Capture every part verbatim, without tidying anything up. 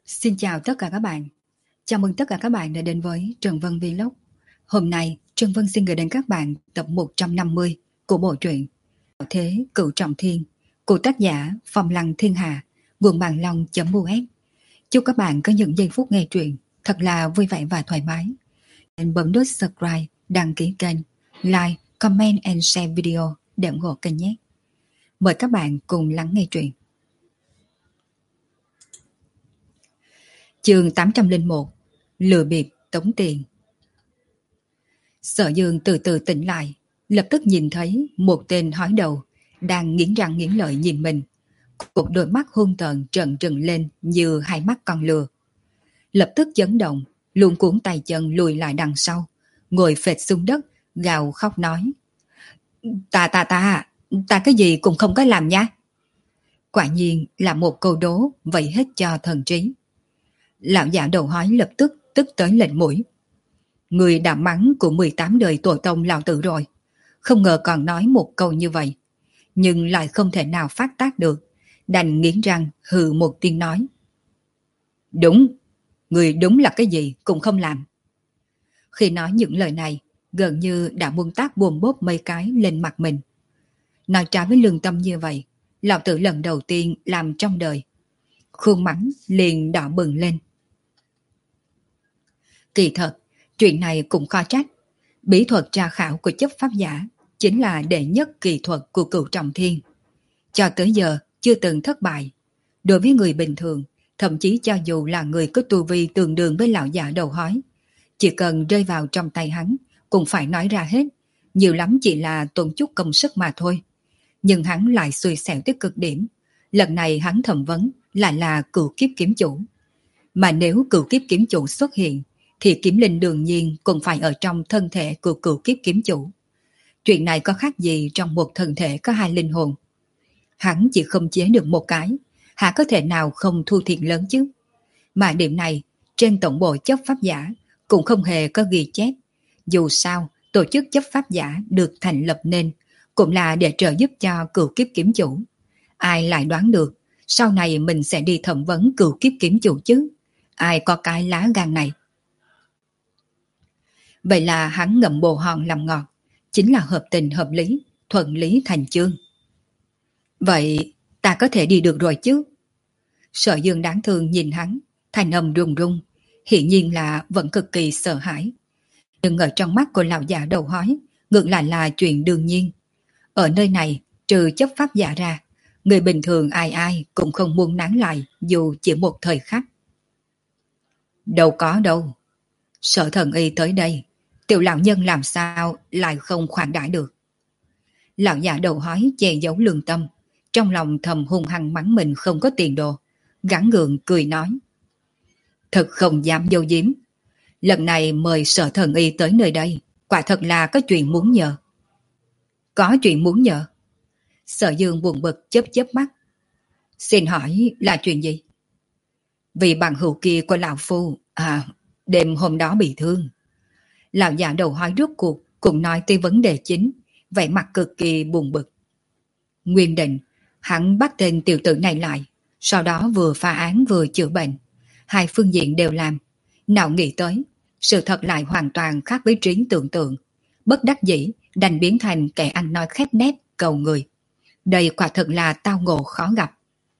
Xin chào tất cả các bạn. Chào mừng tất cả các bạn đã đến với Trần Vân Vlog. Hôm nay, Trần Vân xin gửi đến các bạn tập một trăm năm mươi của bộ truyện Đạo Thế Cửu Trọng Thiên của tác giả Phong Lăng Thiên Hà, nguồn bàn long.us. Chúc các bạn có những giây phút nghe truyện thật là vui vẻ và thoải mái. Hãy bấm nút subscribe, đăng ký kênh, like, comment and share video để ủng hộ kênh nhé. Mời các bạn cùng lắng nghe truyện. Chương tám trăm lẻ một, lừa bịp tống tiền. Sở Dương từ từ tỉnh lại, lập tức nhìn thấy một tên hói đầu đang nghiến răng nghiến lợi nhìn mình. Một đôi mắt hung tợn trợn trừng lên như hai mắt con lừa. Lập tức chấn động, luống cuống tay chân lùi lại đằng sau, ngồi phệt xuống đất, gào khóc nói: Ta ta ta, ta cái gì cũng không có làm nha. Quả nhiên là một câu đố vậy hết cho thần trí. Lão già đầu hói lập tức tức tới lệnh mũi. Người đã mắng của mười tám đời tổ tông lão tử rồi, không ngờ còn nói một câu như vậy, nhưng lại không thể nào phát tác được, đành nghiến răng hừ một tiếng nói: Đúng, người đúng là cái gì cũng không làm. Khi nói những lời này, gần như đã muốn tác buồn bốp mấy cái lên mặt mình. Nói trái với lương tâm như vậy, lão tử lần đầu tiên làm trong đời. Khuôn mặt liền đỏ bừng lên. Kỳ thật, chuyện này cũng khó trách. Bí thuật tra khảo của chấp pháp giả chính là đệ nhất kỳ thuật của Cửu Trọng Thiên. Cho tới giờ chưa từng thất bại. Đối với người bình thường, thậm chí cho dù là người có tu vi tương đương với lão già đầu hói, chỉ cần rơi vào trong tay hắn cũng phải nói ra hết, nhiều lắm chỉ là tốn chút công sức mà thôi. Nhưng hắn lại xui xẻo tới cực điểm. Lần này hắn thẩm vấn lại là Cửu Kiếp Kiếm Chủ. Mà nếu Cửu Kiếp Kiếm Chủ xuất hiện, thì kiếm linh đương nhiên cũng phải ở trong thân thể của Cửu Kiếp Kiếm Chủ. Chuyện này có khác gì trong một thân thể có hai linh hồn. Hắn chỉ không chế được một cái, hả có thể nào không thu thiệt lớn chứ. Mà điểm này, trên tổng bộ chấp pháp giả cũng không hề có ghi chép. Dù sao, tổ chức chấp pháp giả được thành lập nên cũng là để trợ giúp cho Cửu Kiếp Kiếm Chủ. Ai lại đoán được, sau này mình sẽ đi thẩm vấn Cửu Kiếp Kiếm Chủ chứ. Ai có cái lá gan này. Vậy là hắn ngậm bồ hòn làm ngọt, chính là hợp tình hợp lý, thuận lý thành chương. Vậy ta có thể đi được rồi chứ? Sở Dương đáng thương nhìn hắn, thanh âm run run, hiển nhiên là vẫn cực kỳ sợ hãi. Nhưng ở trong mắt của lão già đầu hói, ngược lại là chuyện đương nhiên. Ở nơi này, trừ chấp pháp giả ra, người bình thường ai ai cũng không muốn nán lại dù chỉ một thời khắc. Đâu có đâu. Sở Thần Y tới đây, tiểu lão nhân làm sao lại không khoản đãi được. Lão già đầu hói che giấu lương tâm, trong lòng thầm hung hăng mắng mình không có tiền đồ, gắng gượng cười nói: Thật không dám dâu diếm, lần này mời Sở Thần Y tới nơi đây, quả thật là có chuyện muốn nhờ. Có chuyện muốn nhờ? Sở Dương buồn bực chớp chớp mắt. Xin hỏi là chuyện gì? Vì bằng hữu kia của lão phu, à, đêm hôm đó bị thương. Lão già đầu hói rốt cuộc cũng nói tới vấn đề chính, vẻ mặt cực kỳ buồn bực. Nguyên định, hắn bắt tên tiểu tử này lại, sau đó vừa phá án vừa chữa bệnh. Hai phương diện đều làm. Nào nghĩ tới, sự thật lại hoàn toàn khác với trí tưởng tượng. Bất đắc dĩ, đành biến thành kẻ ăn nói khép nép, cầu người. Đây quả thật là tao ngộ khó gặp.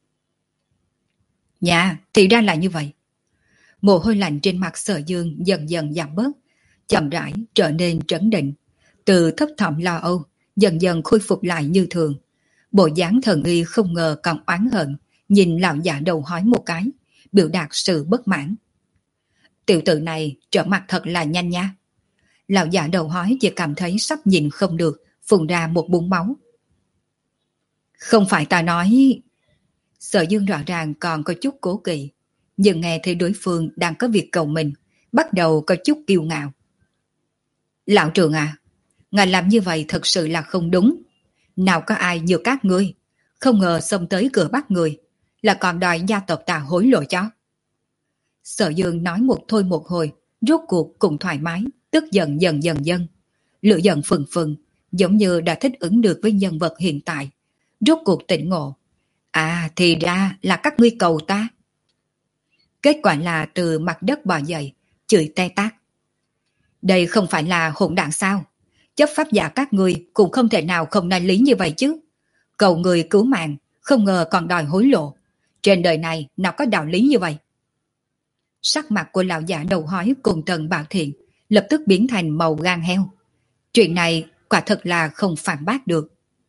Dạ, thì ra là như vậy. Mồ hôi lạnh trên mặt Sở Dương dần dần giảm bớt, chậm rãi trở nên trấn định, từ thấp thỏm lo âu dần dần khôi phục lại như thường. Bộ dáng Thần Y không ngờ còn oán hận, nhìn lão già đầu hói một cái, biểu đạt sự bất mãn. Tiểu tử này trở mặt thật là nhanh nha. Lão già đầu hói chỉ cảm thấy sắp nhìn không được, phun ra một búng máu. Không phải ta nói. Sở Dương rõ ràng còn có chút cố kỵ, nhưng nghe thấy đối phương đang có việc cầu mình, bắt đầu có chút kiêu ngạo. Lão trưởng à, ngài làm như vậy thật sự là không đúng. Nào có ai như các ngươi, không ngờ xông tới cửa bắt người, là còn đòi gia tộc ta hối lộ cho. Sở Dương nói một thôi một hồi, rốt cuộc cũng thoải mái, tức giận dần dần dần. Lửa giận phừng phừng, giống như đã thích ứng được với nhân vật hiện tại. Rốt cuộc tỉnh ngộ. À thì ra là các ngươi cầu ta. Kết quả là từ mặt đất bò dậy, chửi te tát. Đây không phải là hỗn đản sao? Chấp pháp giả các ngươi cũng không thể nào không nói lý như vậy chứ. Cầu người cứu mạng, không ngờ còn đòi hối lộ. Trên đời này nào có đạo lý như vậy? Sắc mặt của lão giả đầu hói cùng Tần Bảo Thiện lập tức biến thành màu gan heo. Chuyện này quả thật là không phản bác được.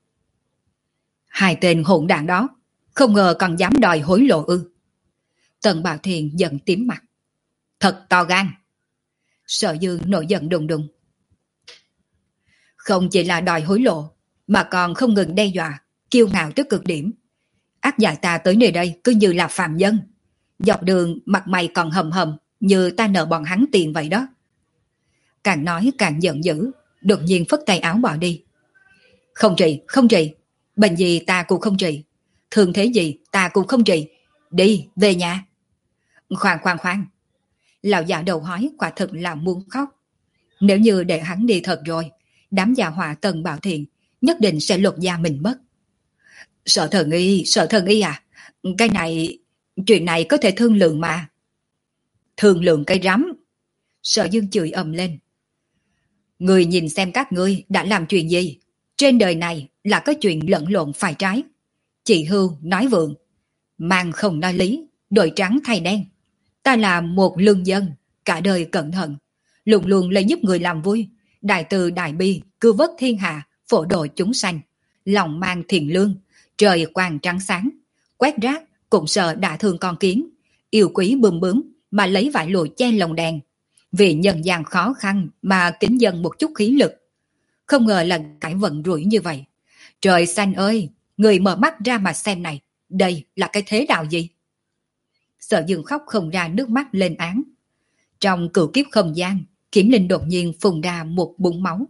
Hai tên hỗn đản đó, không ngờ còn dám đòi hối lộ ư? Tần Bảo Thiện giận tím mặt. Thật to gan. Sở Dương nổi giận đùng đùng. Không chỉ là đòi hối lộ, mà còn không ngừng đe dọa, kiêu ngạo tới cực điểm. Ác dại ta tới nơi đây cứ như là phàm nhân. Dọc đường mặt mày còn hầm hầm, như ta nợ bọn hắn tiền vậy đó. Càng nói càng giận dữ, đột nhiên phất tay áo bỏ đi. Không trị, không trị, bệnh gì ta cũng không trị, thương thế gì ta cũng không trị. Đi, về nhà. Khoan khoan khoan. Lão già đầu hói quả thực là muốn khóc. Nếu như để hắn đi thật rồi, đám già họa Tần Bảo Thiện nhất định sẽ lột da mình mất. Sợ thần y, sợ thần y à? Cái này, chuyện này có thể thương lượng mà. Thương lượng cái rắm. Sở Dương chửi ầm lên. Người nhìn xem các ngươi đã làm chuyện gì. Trên đời này là có chuyện lẫn lộn phải trái. Chị hưu nói vượng, mang không nói lý, đổi trắng thay đen. Ta là một lương dân, cả đời cẩn thận, luôn luôn lấy giúp người làm vui, đại từ đại bi, cứu vớt thiên hạ, phổ độ chúng sanh, lòng mang thiện lương, trời quang trắng sáng, quét rác cũng sợ đã thương con kiến, yêu quý bướm bướm mà lấy vải lụa che lồng đèn, vì nhân gian khó khăn mà kính dân một chút khí lực. Không ngờ là cái vận rủi như vậy. Trời xanh ơi, người mở mắt ra mà xem này, đây là cái thế đạo gì? Sở Dương khóc không ra nước mắt lên án. Trong cửu kiếp không gian, Kiểm Linh đột nhiên phun ra một búng máu.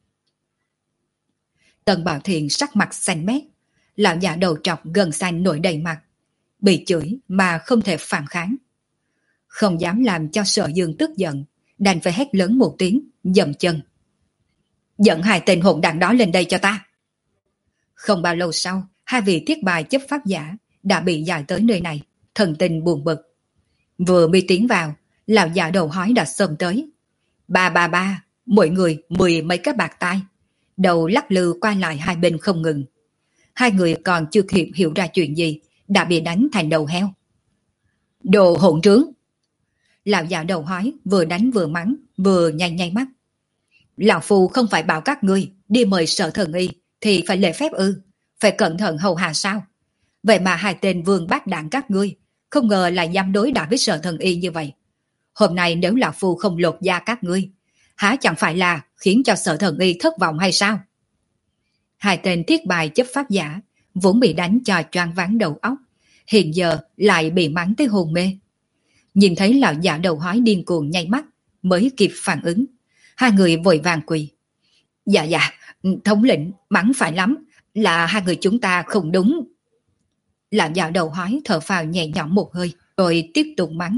Tần Bảo Thiện sắc mặt xanh mét, lão già đầu trọc gần xanh nổi đầy mặt, bị chửi mà không thể phản kháng. Không dám làm cho Sở Dương tức giận, đành phải hét lớn một tiếng, dậm chân. Dẫn hai tên hỗn đản đó lên đây cho ta. Không bao lâu sau, hai vị thiết bài chấp pháp giả đã bị giải tới nơi này, thần tình buồn bực. Vừa mới tiến vào, lão già đầu hói đã xông tới. Ba ba ba, mỗi người mười mấy cái bạc tai, đầu lắc lư qua lại hai bên không ngừng. Hai người còn chưa kịp hiểu ra chuyện gì, đã bị đánh thành đầu heo. Đồ hỗn trướng! Lão già đầu hói vừa đánh vừa mắng, vừa nhay nhay mắt. Lão Phu không phải bảo các ngươi đi mời Sở Thần Y thì phải lễ phép ư, phải cẩn thận hầu hạ sao? Vậy mà hai tên vương bát đảng các ngươi không ngờ là dám đối đãi với Sở Thần Y như vậy. Hôm nay nếu Lão Phu không lột da các ngươi, há chẳng phải là khiến cho Sở Thần Y thất vọng hay sao? Hai tên thiết bài chấp pháp giả vốn bị đánh cho choáng váng đầu óc, hiện giờ lại bị mắng tới hồn mê. Nhìn thấy lão giả đầu hói điên cuồng nhay mắt, mới kịp phản ứng. Hai người vội vàng quỳ. Dạ dạ, thống lĩnh, mắng phải lắm, là hai người chúng ta không đúng. Lão già đầu hói thở phào nhẹ nhõm một hơi, rồi tiếp tục mắng.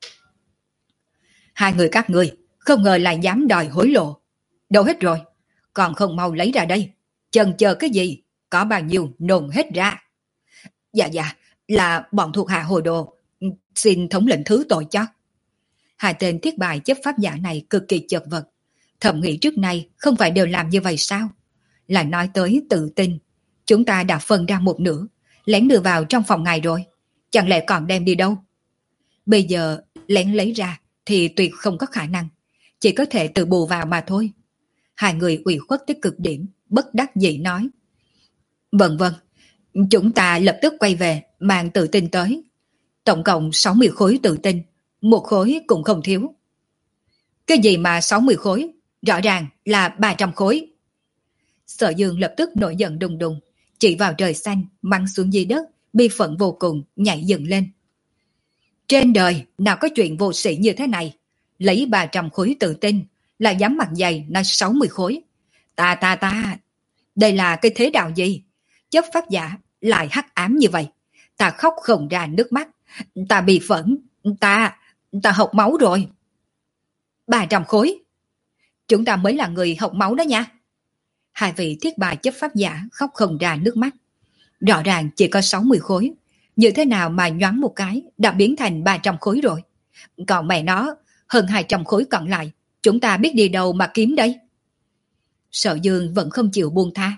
Hai người các ngươi không ngờ lại dám đòi hối lộ. Đâu hết rồi, còn không mau lấy ra đây. Chần chờ cái gì, có bao nhiêu nôn hết ra. Dạ dạ, là bọn thuộc hạ hồ đồ, xin thống lĩnh thứ tội cho. Hai tên thiết bài chấp pháp giả này cực kỳ chật vật. Thầm nghĩ trước nay không phải đều làm như vậy sao? Là nói tới tự tin, chúng ta đã phân ra một nửa, lén đưa vào trong phòng ngài rồi. Chẳng lẽ còn đem đi đâu? Bây giờ lén lấy ra thì tuyệt không có khả năng, chỉ có thể tự bù vào mà thôi. Hai người ủy khuất tới cực điểm, bất đắc dĩ nói. Vâng vâng, chúng ta lập tức quay về mang tự tin tới. Tổng cộng sáu mươi khối tự tin, một khối cũng không thiếu. Cái gì mà sáu mươi khối? Rõ ràng là ba trăm khối. Sở Dương lập tức nổi giận đùng đùng, chỉ vào trời xanh, mắng xuống dưới đất, bi phẫn vô cùng, nhảy dựng lên. Trên đời nào có chuyện vô sĩ như thế này, lấy ba trăm khối tự tin, là dám mặt dày nói sáu mươi khối. Ta ta ta, đây là cái thế đạo gì? Chấp pháp giả lại hắc ám như vậy. Ta khóc không ra nước mắt, ta bị phẫn, ta, ta hộc máu rồi. ba trăm khối. Chúng ta mới là người hộc máu đó nha. Hai vị thiết bài chấp pháp giả khóc không ra nước mắt. Rõ ràng chỉ có sáu mươi khối, như thế nào mà nhoáng một cái đã biến thành ba trăm khối rồi. Còn mẹ nó, hơn hai trăm khối còn lại, chúng ta biết đi đâu mà kiếm đây? Sở Dương vẫn không chịu buông tha.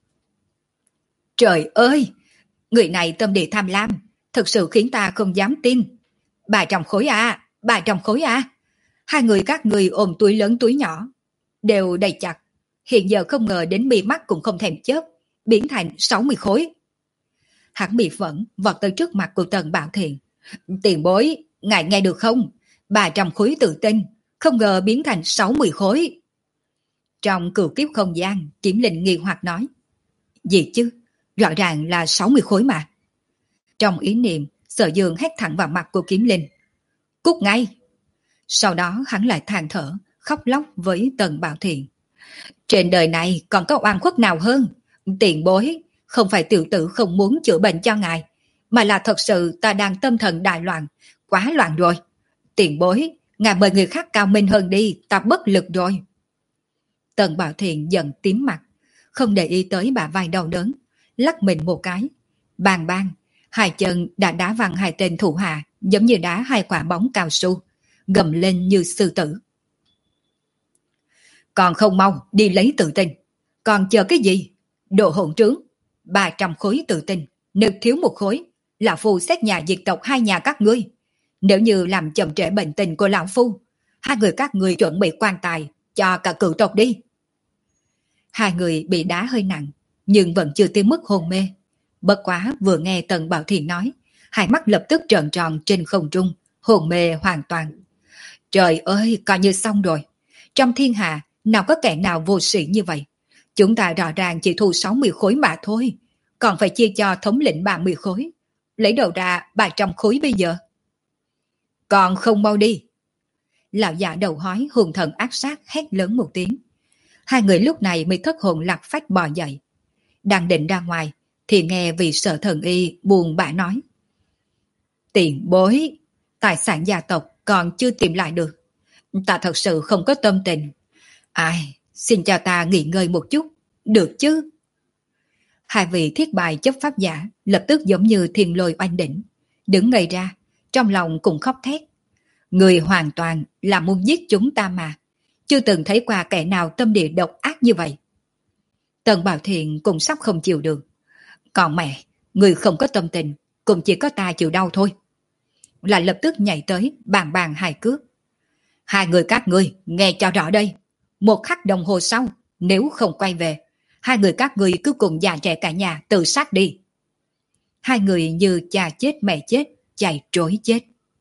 Trời ơi, người này tâm địa tham lam, thực sự khiến ta không dám tin. Ba trăm khối à, ba trăm khối à. Hai người các người ôm túi lớn túi nhỏ, đều đầy chặt. Hiện giờ không ngờ đến mi mắt cũng không thèm chớp, biến thành sáu mươi khối. Hắn bị phẫn vọt tới trước mặt của Tần Bảo Thiện. Tiền bối, ngài nghe được không? ba trăm khối tự tin, không ngờ biến thành sáu mươi khối. Trong cửu kiếp không gian, Kiếm Linh nghi hoặc nói. Gì chứ? Rõ ràng là sáu mươi khối mà. Trong ý niệm, Sở Dương hét thẳng vào mặt của Kiếm Linh. Cút ngay! Sau đó hắn lại than thở, khóc lóc với Tần Bảo Thiện. Trên đời này còn có oan khuất nào hơn? Tiền bối, không phải tiểu tử không muốn chữa bệnh cho ngài, mà là thật sự ta đang tâm thần đại loạn, quá loạn rồi. Tiền bối, ngài mời người khác cao minh hơn đi, ta bất lực rồi. Tần Bảo Thiện giận tím mặt, không để ý tới bà vai đau đớn, lắc mình một cái. Bang bang, hai chân đã đá văng hai tên thủ hạ, giống như đá hai quả bóng cao su, gầm lên như sư tử. Còn không mau đi lấy tự tin, còn chờ cái gì? Đồ hỗn trướng, ba trăm khối tự tin, nếu thiếu một khối, lão phu xét nhà diệt tộc hai nhà các ngươi. Nếu như làm chậm trễ bệnh tình của lão phu, hai người các ngươi chuẩn bị quan tài cho cả cựu tộc đi. Hai người bị đá hơi nặng, nhưng vẫn chưa tới mức hôn mê. Bất quá vừa nghe Tần Bảo Thiện nói, hai mắt lập tức trợn tròn trên không trung, hôn mê hoàn toàn. Trời ơi, coi như xong rồi. Trong thiên hạ, nào có kẻ nào vô sĩ như vậy? Chúng ta rõ ràng chỉ thu sáu mươi khối mà thôi, còn phải chia cho thống lĩnh ba mươi khối. Lấy đầu ra ba trăm khối bây giờ. Còn không mau đi. Lão già đầu hói hùng thần ác sát hét lớn một tiếng. Hai người lúc này mới thất hồn lạc phách bò dậy. Đang định ra ngoài, thì nghe vị Sở Thần Y buồn bã nói. Tiền bối, tài sản gia tộc còn chưa tìm lại được. Ta thật sự không có tâm tình. Ai, xin cho ta nghỉ ngơi một chút, được chứ? Hai vị thiết bài chấp pháp giả lập tức giống như thiên lôi oanh đỉnh, đứng ngây ra, trong lòng cũng khóc thét. Người hoàn toàn là muốn giết chúng ta mà, chưa từng thấy qua kẻ nào tâm địa độc ác như vậy. Tần Bảo Thiện cũng sắp không chịu được. Còn mẹ, người không có tâm tình, cũng chỉ có ta chịu đau thôi. Lại lập tức nhảy tới bàn bàn hai cước. Hai người các ngươi nghe cho rõ đây. Một khắc đồng hồ sau, nếu không quay về, hai người các ngươi cứ cùng già trẻ cả nhà tự sát đi. Hai người như cha chết mẹ chết, chạy trối chết.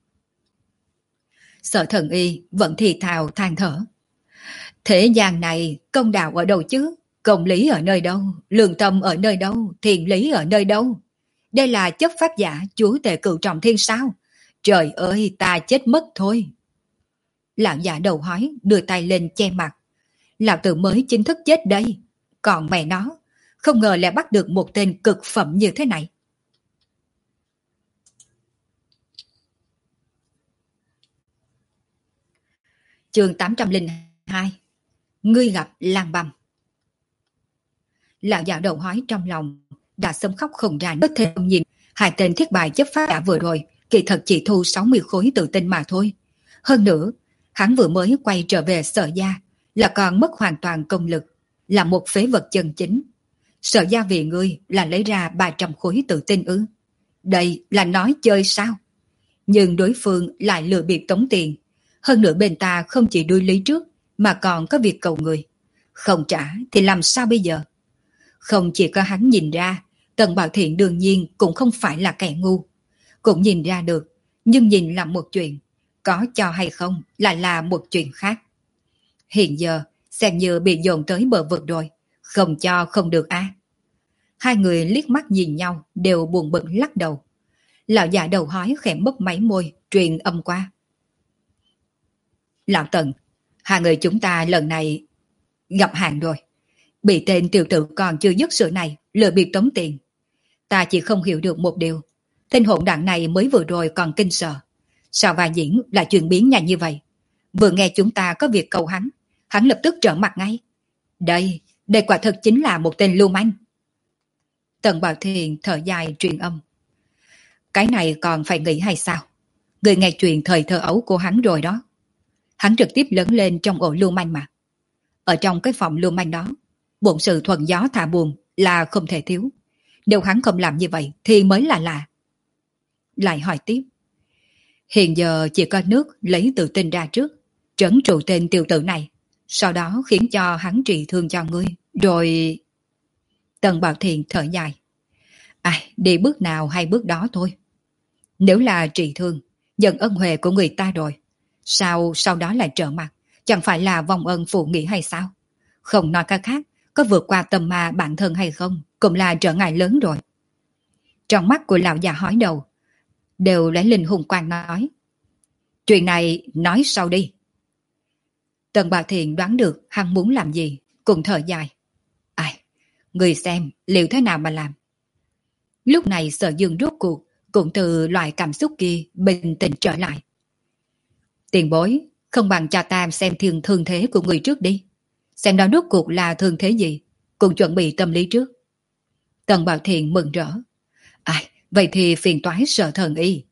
Sở Thần Y vẫn thì thào than thở. Thế gian này công đạo ở đâu chứ? Công lý ở nơi đâu? Lương tâm ở nơi đâu? Thiện lý ở nơi đâu? Đây là chấp pháp giả chúa tể cựu trọng thiên sao? Trời ơi, ta chết mất thôi. Lão già đầu hói đưa tay lên che mặt. Lão tử mới chính thức chết đây. Còn mẹ nó, không ngờ lại bắt được một tên cực phẩm như thế này. Chương tám trăm lẻ hai. Ngươi gặp lang băm. Lão già đầu hói trong lòng đã sớm khóc không ra nước thêm nhìn. Hai tên thiết bài chấp pháp đã vừa rồi kỳ thật chỉ thu sáu mươi khối tự tin mà thôi. Hơn nữa, hắn vừa mới quay trở về Sở gia là còn mất hoàn toàn công lực, là một phế vật chân chính. Sở gia vì ngươi là lấy ra ba trăm khối tự tin ư? Đây là nói chơi sao? Nhưng đối phương lại lừa bịp tống tiền. Hơn nữa bên ta không chỉ đuôi lý trước mà còn có việc cầu người. Không trả thì làm sao bây giờ? Không chỉ có hắn nhìn ra, Tần Bảo Thiện đương nhiên cũng không phải là kẻ ngu. Cũng nhìn ra được, nhưng nhìn là một chuyện, có cho hay không lại là một chuyện khác. Hiện giờ, xem như bị dồn tới bờ vực rồi, không cho không được á. À. Hai người liếc mắt nhìn nhau đều buồn bực lắc đầu. Lão già đầu hói khẽ mấp máy môi, truyền âm qua. Lão Tần, hai người chúng ta lần này gặp hạn rồi. Bị tên tiểu tử còn chưa dứt sự này, lừa bịp tống tiền. Ta chỉ không hiểu được một điều. Tên hỗn đảng này mới vừa rồi còn kinh sợ. Sao vai diễn lại chuyển biến nhanh như vậy? Vừa nghe chúng ta có việc cầu hắn, hắn lập tức trợn mặt ngay. Đây, đây quả thực chính là một tên lưu manh. Tần Bảo Thiện thở dài truyền âm. Cái này còn phải nghĩ hay sao? Người nghe chuyện thời thơ ấu của hắn rồi đó. Hắn trực tiếp lớn lên trong ổ lưu manh mà. Ở trong cái phòng lưu manh đó, bổn sự thuận gió thả buồn là không thể thiếu. Nếu hắn không làm như vậy thì mới là lạ. Lại hỏi tiếp. Hiện giờ chỉ có nước lấy tự tin ra trước, trấn trụ tên tiểu tử này, sau đó khiến cho hắn trị thương cho ngươi, rồi... Tần Bảo Thiện thở dài. Ai, đi bước nào hay bước đó thôi. Nếu là trị thương, nhận ân huệ của người ta rồi, sao sau đó lại trở mặt, chẳng phải là vong ân phụ nghĩa hay sao? Không nói cái khác, có vượt qua tâm ma bản thân hay không, cũng là trở ngại lớn rồi. Trong mắt của lão già hói đầu, đều lấy linh hùng quang nói. Chuyện này nói sau đi. Tần Bảo Thiện đoán được hắn muốn làm gì, cùng thở dài. Ai, người xem liệu thế nào mà làm. Lúc này Sở Dương rốt cuộc cũng từ loại cảm xúc kia bình tĩnh trở lại. Tiền bối, không bằng cho ta xem thiên thương thế của người trước đi. Xem đó rốt cuộc là thương thế gì, cùng chuẩn bị tâm lý trước. Tần Bảo Thiện mừng rỡ. Ai, vậy thì phiền toái Sở Thần Y.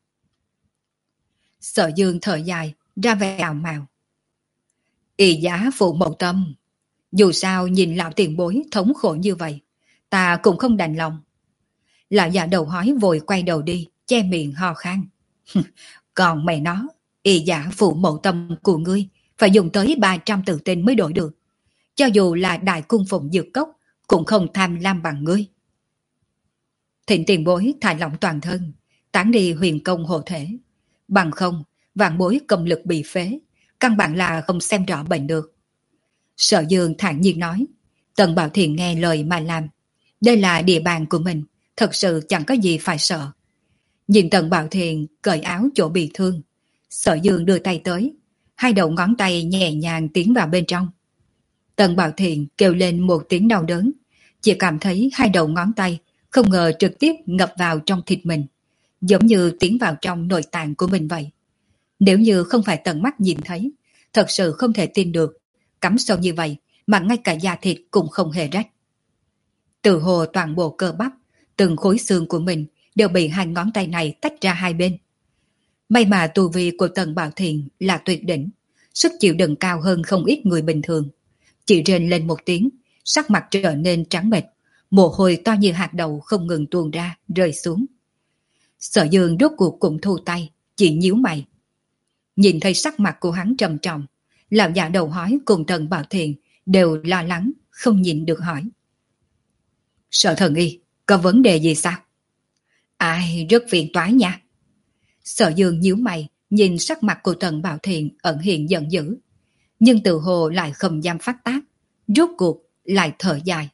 Sở Dương thở dài, ra vẻ ảo mào. Y giá phụ mẫu tâm. Dù sao nhìn lão tiền bối thống khổ như vậy, ta cũng không đành lòng. Lão già đầu hói vội quay đầu đi, che miệng ho khan. Còn mẹ nó, y giả phụ mẫu tâm của ngươi phải dùng tới ba trăm tự tin mới đổi được. Cho dù là đại cung phụng dược cốc, cũng không tham lam bằng ngươi. Thịnh tiền bối thả lỏng toàn thân, tán đi huyền công hộ thể. Bằng không, vạn bối công lực bị phế, căn bản là không xem rõ bệnh được. Sở Dương thản nhiên nói. Tần Bảo Thiện nghe lời mà làm. Đây là địa bàn của mình, thật sự chẳng có gì phải sợ. Nhìn Tần Bảo Thiện cởi áo chỗ bị thương, Sở Dương đưa tay tới, hai đầu ngón tay nhẹ nhàng tiến vào bên trong. Tần Bảo Thiện kêu lên một tiếng đau đớn, chỉ cảm thấy hai đầu ngón tay không ngờ trực tiếp ngập vào trong thịt mình, giống như tiến vào trong nội tạng của mình vậy. Nếu như không phải tận mắt nhìn thấy, thật sự không thể tin được, cắm sâu như vậy mà ngay cả da thịt cũng không hề rách. Từ hồ toàn bộ cơ bắp, từng khối xương của mình đều bị hai ngón tay này tách ra hai bên. May mà tu vi của Tần Bảo Thiện là tuyệt đỉnh, sức chịu đựng cao hơn không ít người bình thường. Chỉ rên lên một tiếng, sắc mặt trở nên trắng bệch, mồ hôi to như hạt đậu không ngừng tuôn ra, rơi xuống. Sở Dương rốt cuộc cũng thu tay, chỉ nhíu mày. Nhìn thấy sắc mặt của hắn trầm trọng, lão già đầu hói cùng Tần Bảo Thiện đều lo lắng, không nhịn được hỏi. Sở Thần Y, có vấn đề gì sao? Ai, rất phiền toái nha. Sở Dương nhíu mày, nhìn sắc mặt của Tần Bảo Thiện ẩn hiện giận dữ. Nhưng tự hồ lại không dám phát tác, rốt cuộc lại thở dài.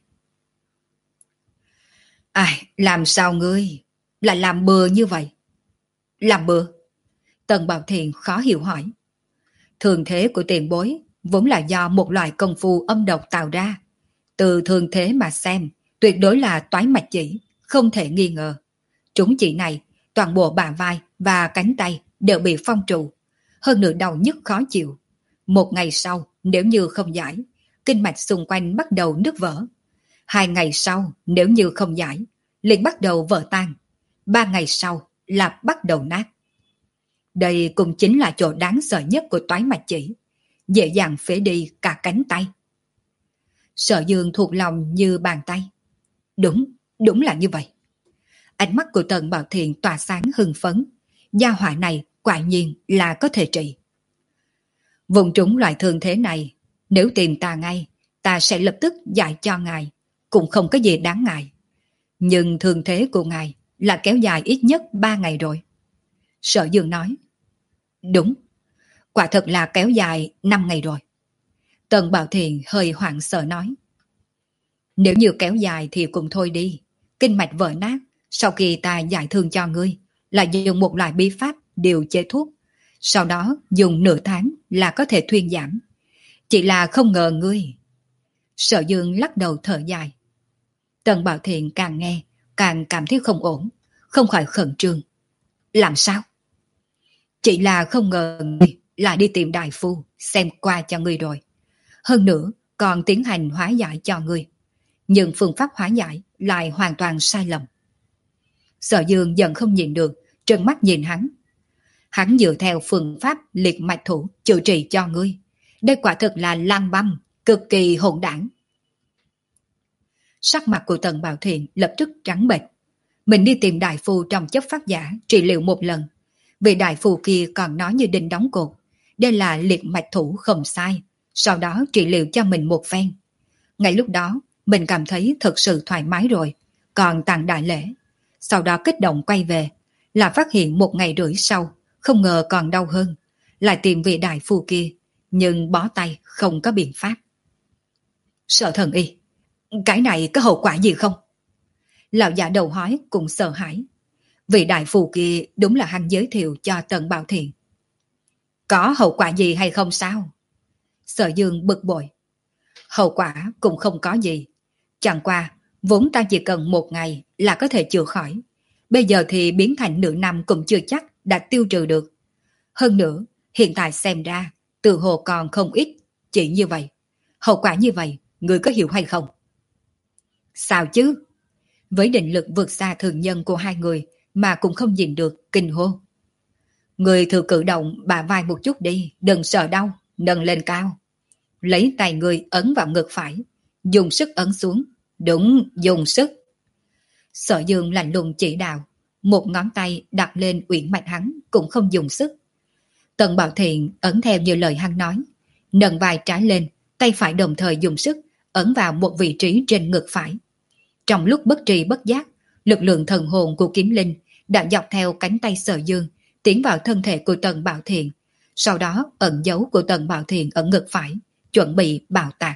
Ai, làm sao ngươi lại làm bừa như vậy? Làm bừa? Tần Bảo Thiện khó hiểu hỏi. Thường thế của tiền bối vốn là do một loại công phu âm độc tạo ra. Từ thường thế mà xem, tuyệt đối là toái mạch chỉ, không thể nghi ngờ. Trúng chỉ này, toàn bộ bả vai và cánh tay đều bị phong trụ, hơn nữa đau nhức khó chịu. Một ngày sau, nếu như không giải, kinh mạch xung quanh bắt đầu nứt vỡ. Hai ngày sau, nếu như không giải, liền bắt đầu vỡ tan. Ba ngày sau là bắt đầu nát. Đây cũng chính là chỗ đáng sợ nhất của toái mạch chỉ, dễ dàng phế đi cả cánh tay. Sở Dương thuộc lòng như bàn tay. Đúng, đúng là như vậy. Ánh mắt của Tần Bảo Thiện tỏa sáng hưng phấn. Gia hỏa này quả nhiên là có thể trị. Vùng trúng loại thương thế này, nếu tìm ta ngay, ta sẽ lập tức giải cho ngài, cũng không có gì đáng ngại. Nhưng thương thế của ngài là kéo dài ít nhất ba ngày rồi. Sở Dương nói. Đúng, quả thật là kéo dài năm ngày rồi. Tần Bảo Thiện hơi hoảng sợ nói. Nếu như kéo dài thì cũng thôi đi. Kinh mạch vỡ nát, sau khi ta giải thương cho ngươi, là dùng một loại bí pháp điều chế thuốc. Sau đó dùng nửa tháng là có thể thuyên giảm. Chỉ là không ngờ ngươi. Sở Dương lắc đầu thở dài. Tần Bảo Thiện càng nghe, càng cảm thấy không ổn, không khỏi khẩn trương. Làm sao? Chỉ là không ngờ ngươi là đi tìm đại phu xem qua cho ngươi rồi. Hơn nữa còn tiến hành hóa giải cho ngươi. Nhưng phương pháp hóa giải lại hoàn toàn sai lầm. Sở Dương dần không nhìn được, trợn mắt nhìn hắn. Hắn dựa theo phương pháp liệt mạch thủ chữa trị cho ngươi. Đây quả thực là lang băm, cực kỳ hỗn đảng. Sắc mặt của Tần Bảo Thiện lập tức trắng bệch. Mình đi tìm đại phu trong chấp pháp giả trị liệu một lần. Vị đại phu kia còn nói như đinh đóng cột. Đây là liệt mạch thủ không sai. Sau đó trị liệu cho mình một phen. Ngay lúc đó, mình cảm thấy thật sự thoải mái rồi. Còn tặng đại lễ. Sau đó kích động quay về. Là phát hiện một ngày rưỡi sau, không ngờ còn đau hơn. Lại tìm vị đại phu kia. Nhưng bó tay không có biện pháp. Sợ thần y, cái này có hậu quả gì không? Lão già đầu hói cũng sợ hãi. Vị đại phu kia đúng là hắn giới thiệu cho Tần Bảo Thiện. Có hậu quả gì hay không sao? Sở Dương bực bội. Hậu quả cũng không có gì. Chẳng qua, vốn ta chỉ cần một ngày là có thể chữa khỏi. Bây giờ thì biến thành nửa năm cũng chưa chắc đã tiêu trừ được. Hơn nữa, hiện tại xem ra, tự hồ còn không ít. Chỉ như vậy. Hậu quả như vậy, người có hiểu hay không? Sao chứ? Với định lực vượt xa thường nhân của hai người mà cũng không nhìn được, kinh hô. Người thử cử động bả vai một chút đi, đừng sợ đau, nâng lên cao. Lấy tay người ấn vào ngực phải, dùng sức ấn xuống. Đúng, dùng sức. Sở Dương lạnh lùng chỉ đạo, một ngón tay đặt lên uyển mạch hắn cũng không dùng sức. Tần Bảo Thiện ấn theo như lời hắn nói, nâng vai trái lên, tay phải đồng thời dùng sức ấn vào một vị trí trên ngực phải. Trong lúc bất tri bất giác, lực lượng thần hồn của kiếm linh đã dọc theo cánh tay Sở Dương tiến vào thân thể của Tần Bảo Thiện, sau đó ẩn dấu của Tần Bảo Thiện ở ngực phải, chuẩn bị bạo tạc.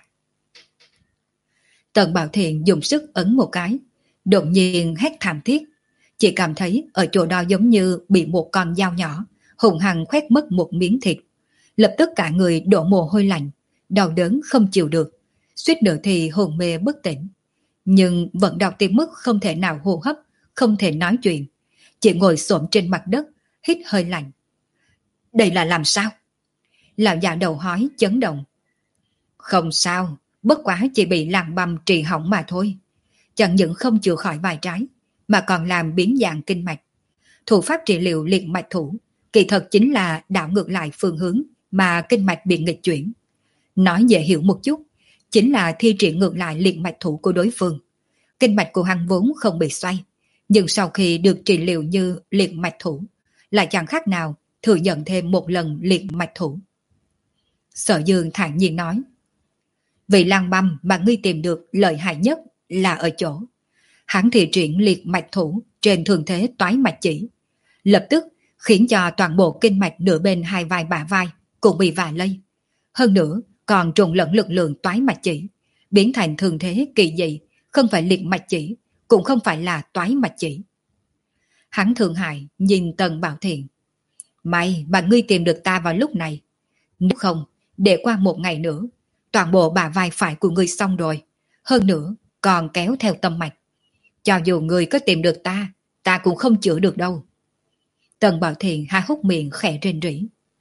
Tần Bảo Thiện dùng sức ấn một cái, đột nhiên hét thảm thiết, chỉ cảm thấy ở chỗ đó giống như bị một con dao nhỏ hùng hăng khoét mất một miếng thịt, lập tức cả người đổ mồ hôi lạnh, đau đớn không chịu được, suýt nữa thì hồn mê bất tỉnh. Nhưng vẫn đau tới mức không thể nào hô hấp, không thể nói chuyện, chỉ ngồi xổm trên mặt đất, hít hơi lạnh. Đây là làm sao? Lão già đầu hói chấn động. Không sao, bất quá chỉ bị làng băm trì hỏng mà thôi. Chẳng những không chữa khỏi vai trái, mà còn làm biến dạng kinh mạch. Thủ pháp trị liệu liệt mạch thủ, kỳ thật chính là đảo ngược lại phương hướng mà kinh mạch bị nghịch chuyển. Nói dễ hiểu một chút, chính là thi triển ngược lại liệt mạch thủ của đối phương. Kinh mạch của hắn vốn không bị xoay, nhưng sau khi được trị liệu như liệt mạch thủ, lại chẳng khác nào thừa nhận thêm một lần liệt mạch thủ. Sở Dương thản nhiên nói, vị lang băm mà ngươi tìm được lợi hại nhất là ở chỗ hắn thi triển liệt mạch thủ trên thường thế toái mạch chỉ, lập tức khiến cho toàn bộ kinh mạch nửa bên hai vai bả vai cũng bị vạ lây. Hơn nữa còn trộn lẫn lực lượng toái mạch chỉ, biến thành thường thế kỳ dị, không phải liệt mạch chỉ, cũng không phải là toái mạch chỉ. Hắn thương hại nhìn Tần Bảo Thiện. May mà ngươi tìm được ta vào lúc này. Nếu không, để qua một ngày nữa, toàn bộ bả vai phải của ngươi xong rồi. Hơn nữa, còn kéo theo tâm mạch. Cho dù ngươi có tìm được ta, ta cũng không chữa được đâu. Tần Bảo Thiện há hốc miệng khẽ rên rỉ.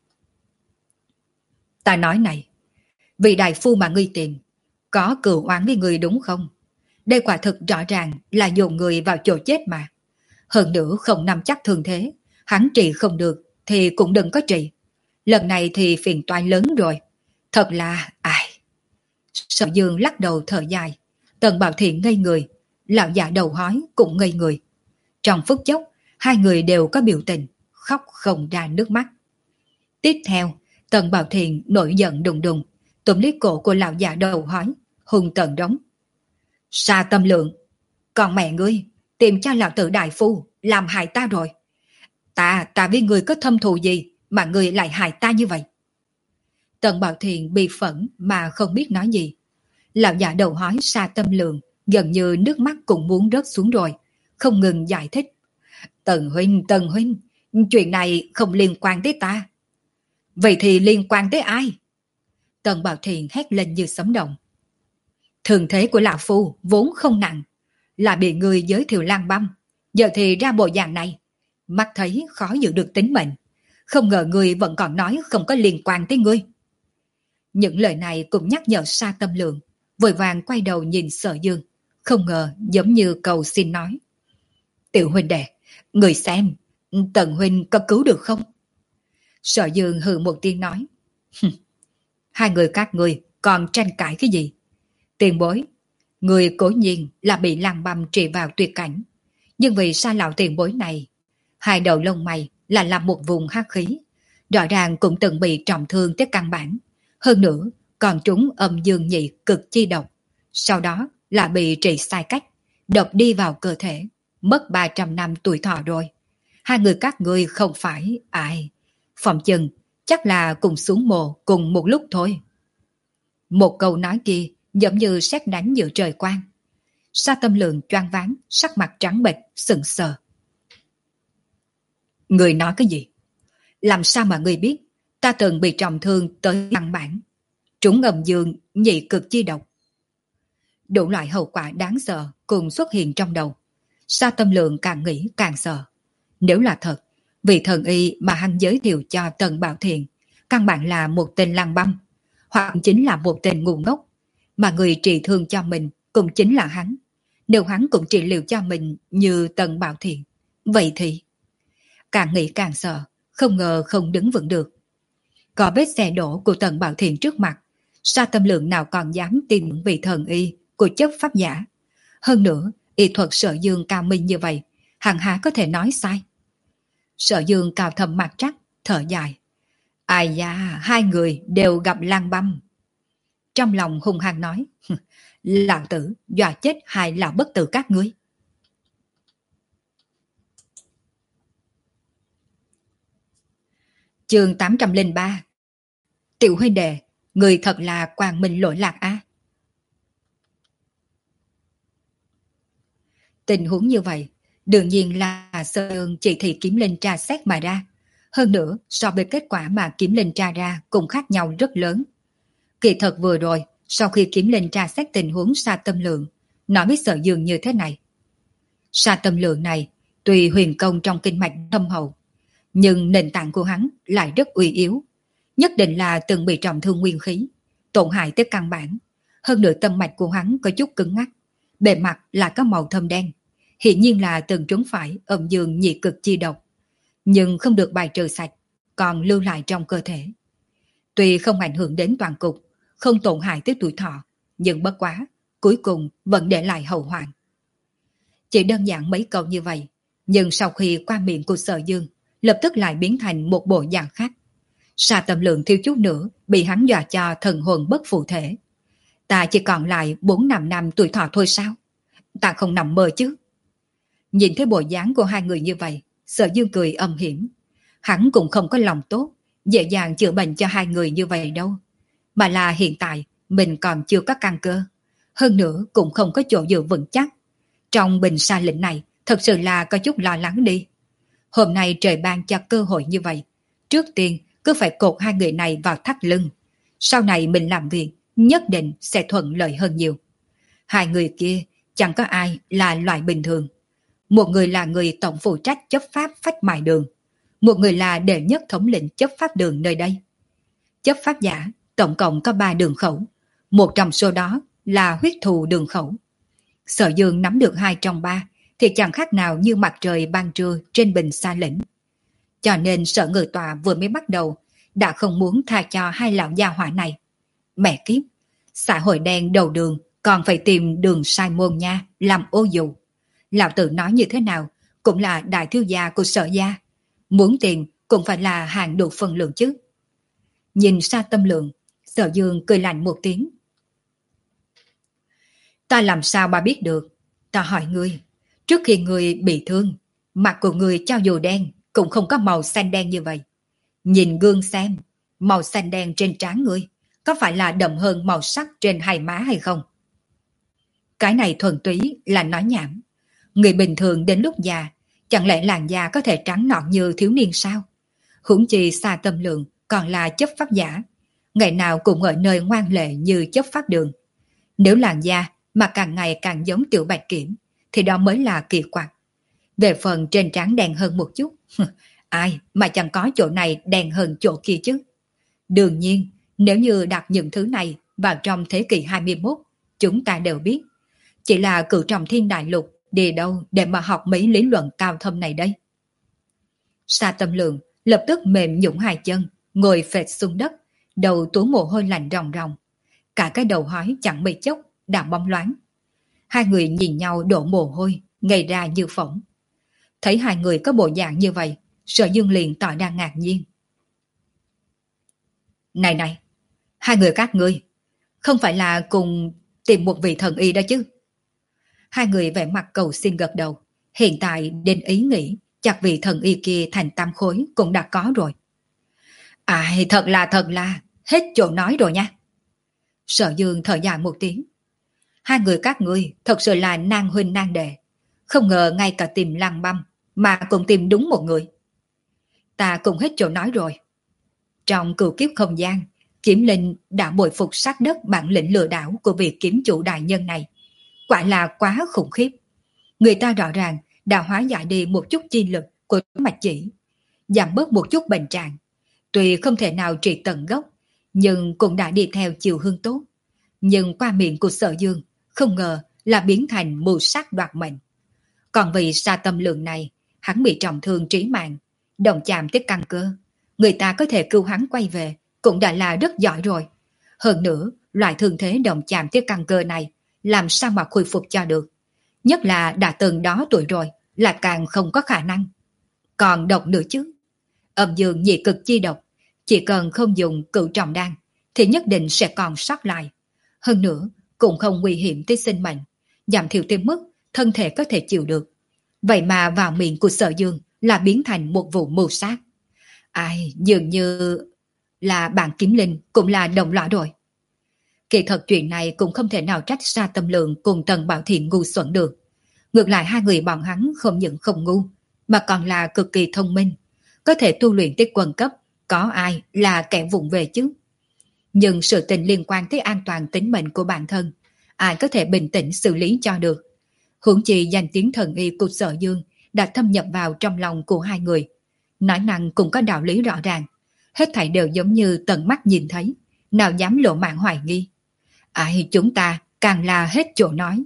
Ta nói này, vị đại phu mà ngươi tìm, có cừu oán với ngươi đúng không? Đây quả thực rõ ràng là dồn người vào chỗ chết mà. Hơn nữa không nắm chắc thường thế, hắn trị không được thì cũng đừng có trị. Lần này thì phiền toái lớn rồi. Thật là, ai... Sở Dương lắc đầu thở dài. Tần Bảo Thiện ngây người, lão già đầu hói cũng ngây người. Trong phút chốc, hai người đều có biểu tình, khóc không ra nước mắt. Tiếp theo, Tần Bảo Thiện nổi giận đùng đùng, túm lấy cổ của lão già đầu hói, hung tợn đống. Sa Tâm Lượng, còn mẹ ngươi, tìm cho lão tử đại phu, làm hại ta rồi. Ta, ta với ngươi có thâm thù gì mà ngươi lại hại ta như vậy? Tần Bảo Thiện bị phẫn mà không biết nói gì. Lão già đầu hói Sa Tâm Lượng gần như nước mắt cũng muốn rớt xuống rồi, không ngừng giải thích. Tần huynh, Tần huynh, chuyện này không liên quan tới ta. Vậy thì liên quan tới ai? Tần Bảo Thiện hét lên như sấm động. Thường thế của lão phu vốn không nặng, là bị người giới thiệu lang băm, giờ thì ra bộ dạng này, mắt thấy khó giữ được tính mệnh. Không ngờ ngươi vẫn còn nói không có liên quan tới ngươi. Những lời này cũng nhắc nhở Sa Tâm Lượng, vội vàng quay đầu nhìn Sở Dương, không ngờ giống như cầu xin nói. Tiểu huynh đệ, người xem, Tần huynh có cứu được không? Sở Dương hừ một tiếng nói. Hai người các ngươi còn tranh cãi cái gì? Tiền bối, người cố nhiên là bị lăng băm trị vào tuyệt cảnh. Nhưng vì sao lão tiền bối này, hai đầu lông mày là làm một vùng hắc khí, rõ ràng cũng từng bị trọng thương tới căn bản. Hơn nữa, còn trúng âm dương nhị cực chi độc. Sau đó là bị trị sai cách, độc đi vào cơ thể, mất ba trăm năm tuổi thọ rồi. Hai người các ngươi không phải ai. Phòng chừng chắc là cùng xuống mồ cùng một lúc thôi. Một câu nói kia giống như sét đánh giữa trời quang. Sa Tâm Lượng choáng váng, sắc mặt trắng bệch, sững sờ. Người nói cái gì? Làm sao mà người biết ta từng bị trọng thương tới căn bản, trúng âm dương nhị cực chi độc? Đủ loại hậu quả đáng sợ cùng xuất hiện trong đầu. Sa Tâm Lượng càng nghĩ càng sợ. Nếu là thật, vị thần y mà hắn giới thiệu cho Tần Bảo Thiện căn bản là một tên lăng băm, hoặc chính là một tên ngu ngốc, mà người trị thương cho mình cũng chính là hắn. Nếu hắn cũng trị liệu cho mình như Tần Bảo Thiện, vậy thì... Càng nghĩ càng sợ, không ngờ không đứng vững được. Có vết xe đổ của Tần Bảo Thiện trước mặt, Sa Tâm Lượng nào còn dám tin vị thần y của chấp pháp giả. Hơn nữa, y thuật Sở Dương cao minh như vậy, hẳn há có thể nói sai. Sở Dương cao thầm mặt trắc, thở dài. Ai da, hai người đều gặp lang băm. Trong lòng hung hăng nói, lão tử dọa chết hai lão bất tử các ngươi. Chương tám trăm lẻ ba. Tiểu huynh đệ, người thật là quang minh lỗi lạc á. Tình huống như vậy, đương nhiên là Sơn chỉ thị kiếm linh tra xét mà ra. Hơn nữa, so với kết quả mà kiếm linh tra ra cũng khác nhau rất lớn. Kỳ thật vừa rồi, sau khi kiếm linh tra xét tình huống Sa Tâm Lượng, nói với Sở Dương như thế này. Sa Tâm Lượng này, tuy huyền công trong kinh mạch thâm hậu, nhưng nền tảng của hắn lại rất uy yếu. Nhất định là từng bị trọng thương nguyên khí, tổn hại tới căn bản. Hơn nữa tâm mạch của hắn có chút cứng ngắc, bề mặt là có màu thâm đen. Hiển nhiên là từng trúng phải âm dương nhị cực chi độc, nhưng không được bài trừ sạch, còn lưu lại trong cơ thể. Tuy không ảnh hưởng đến toàn cục, không tổn hại tới tuổi thọ, nhưng bất quá, cuối cùng vẫn để lại hậu hoạn. Chỉ đơn giản mấy câu như vậy, nhưng sau khi qua miệng của Sở Dương, lập tức lại biến thành một bộ dạng khác. Sa Tâm Lượng thiếu chút nữa bị hắn dọa cho thần hồn bất phụ thể. Ta chỉ còn lại bốn năm năm tuổi thọ thôi sao? Ta không nằm mơ chứ? Nhìn thấy bộ dáng của hai người như vậy, Sở Dương cười âm hiểm. Hắn cũng không có lòng tốt, dễ dàng chữa bệnh cho hai người như vậy đâu. Mà là hiện tại mình còn chưa có căn cơ. Hơn nữa cũng không có chỗ dựa vững chắc. Trong bình sa lĩnh này thật sự là có chút lo lắng đi. Hôm nay trời ban cho cơ hội như vậy, trước tiên cứ phải cột hai người này vào thắt lưng. Sau này mình làm việc nhất định sẽ thuận lợi hơn nhiều. Hai người kia chẳng có ai là loại bình thường. Một người là người tổng phụ trách chấp pháp phách mại đường, một người là đệ nhất thống lĩnh chấp pháp đường nơi đây. Chấp pháp giả tổng cộng có ba đường khẩu, một trong số đó là huyết thù đường khẩu. Sở Dương nắm được hai trong ba thì chẳng khác nào như mặt trời ban trưa trên bình sa lĩnh. Cho nên Sở Ngự Tòa vừa mới bắt đầu đã không muốn tha cho hai lão gia hỏa này. Mẹ kiếp, xã hội đen đầu đường còn phải tìm đường sai môn nha, làm ô dù. Lão tử nói như thế nào cũng là đại thiếu gia của Sở gia, muốn tiền cũng phải là hàng đủ phân lượng chứ. Nhìn Sa Tâm Lượng, Sở Dương cười lạnh một tiếng. Ta làm sao bà biết được? Ta hỏi ngươi, trước khi ngươi bị thương, mặt của ngươi cho dù đen cũng không có màu xanh đen như vậy. Nhìn gương xem, màu xanh đen trên trán ngươi có phải là đậm hơn màu sắc trên hai má hay không? Cái này thuần túy là nói nhảm. Người bình thường đến lúc già, chẳng lẽ làn da có thể trắng nõn như thiếu niên sao? Huống chi Sa Tâm Lượng còn là chấp pháp giả, ngày nào cũng ở nơi ngoan lệ như chấp pháp đường. Nếu làn da mà càng ngày càng giống Tiểu Bạch Kiểm, thì đó mới là kỳ quặc. Về phần trên trán đen hơn một chút, ai mà chẳng có chỗ này đen hơn chỗ kia chứ. Đương nhiên, nếu như đặt những thứ này vào trong thế kỷ hai mươi mốt, chúng ta đều biết. Chỉ là cửu trọng thiên đại lục Đi đâu để mà học mấy lý luận cao thâm này đây? Sa Tâm Lượng lập tức mềm nhũn hai chân, ngồi phệt xuống đất, đầu túa mồ hôi lạnh ròng ròng. Cả cái đầu hói chẳng mấy chốc đã bóng loáng. Hai người nhìn nhau đổ mồ hôi, ngây ra như phỏng. Thấy hai người có bộ dạng như vậy, Sở Dương liền tỏ ra ngạc nhiên. Này này, hai người các ngươi, không phải là cùng tìm một vị thần y đó chứ? Hai người vẻ mặt cầu xin gật đầu. Hiện tại đến ý nghĩ chắc vị thần y kia thành tam khối cũng đã có rồi. À, thật là thật là, hết chỗ nói rồi nha. Sở Dương thở dài một tiếng. Hai người các ngươi thật sự là nan huynh nan đệ. Không ngờ ngay cả tìm lăng băm mà cũng tìm đúng một người. Ta cũng hết chỗ nói rồi. Trong cửu kiếp không gian, Kiếm Linh đã bội phục sát đất bản lĩnh lừa đảo của vị kiếm chủ đại nhân này. Quả là quá khủng khiếp. Người ta rõ ràng đã hóa giải đi một chút chi lực của mạch chỉ, giảm bớt một chút bệnh trạng. Tuy không thể nào trị tận gốc, nhưng cũng đã đi theo chiều hướng tốt. Nhưng qua miệng của Sở Dương, không ngờ là biến thành mưu sát đoạt mệnh. Còn vì Sa Tâm Lượng này, hắn bị trọng thương trí mạng, động chạm tới căn cơ. Người ta có thể cứu hắn quay về, cũng đã là rất giỏi rồi. Hơn nữa, loại thương thế động chạm tới căn cơ này, làm sao mà khôi phục cho được. Nhất là đã từng đó tuổi rồi, là càng không có khả năng. Còn độc nữa chứ. Âm dương nhị cực chi độc, chỉ cần không dùng cửu trọng đan, thì nhất định sẽ còn sót lại. Hơn nữa, cũng không nguy hiểm tới sinh mệnh, giảm thiểu tới mức thân thể có thể chịu được. Vậy mà vào miệng của Sở Dương là biến thành một vụ mưu sát. Ai, dường như là bạn Kiếm Linh cũng là đồng lõa rồi. Kỳ thật chuyện này cũng không thể nào trách Sa Tâm Lượng cùng Tần Bảo Thiện ngu xuẩn được. Ngược lại hai người bọn hắn không những không ngu, mà còn là cực kỳ thông minh. Có thể tu luyện tới quân cấp, có ai là kẻ vụng về chứ. Nhưng sự tình liên quan tới an toàn tính mệnh của bản thân, ai có thể bình tĩnh xử lý cho được. Huống chi danh tiếng thần y của Sở Dương đã thâm nhập vào trong lòng của hai người. Nói năng cũng có đạo lý rõ ràng. Hết thảy đều giống như tận mắt nhìn thấy, nào dám lộ mạng hoài nghi. Ai chúng ta càng là hết chỗ nói.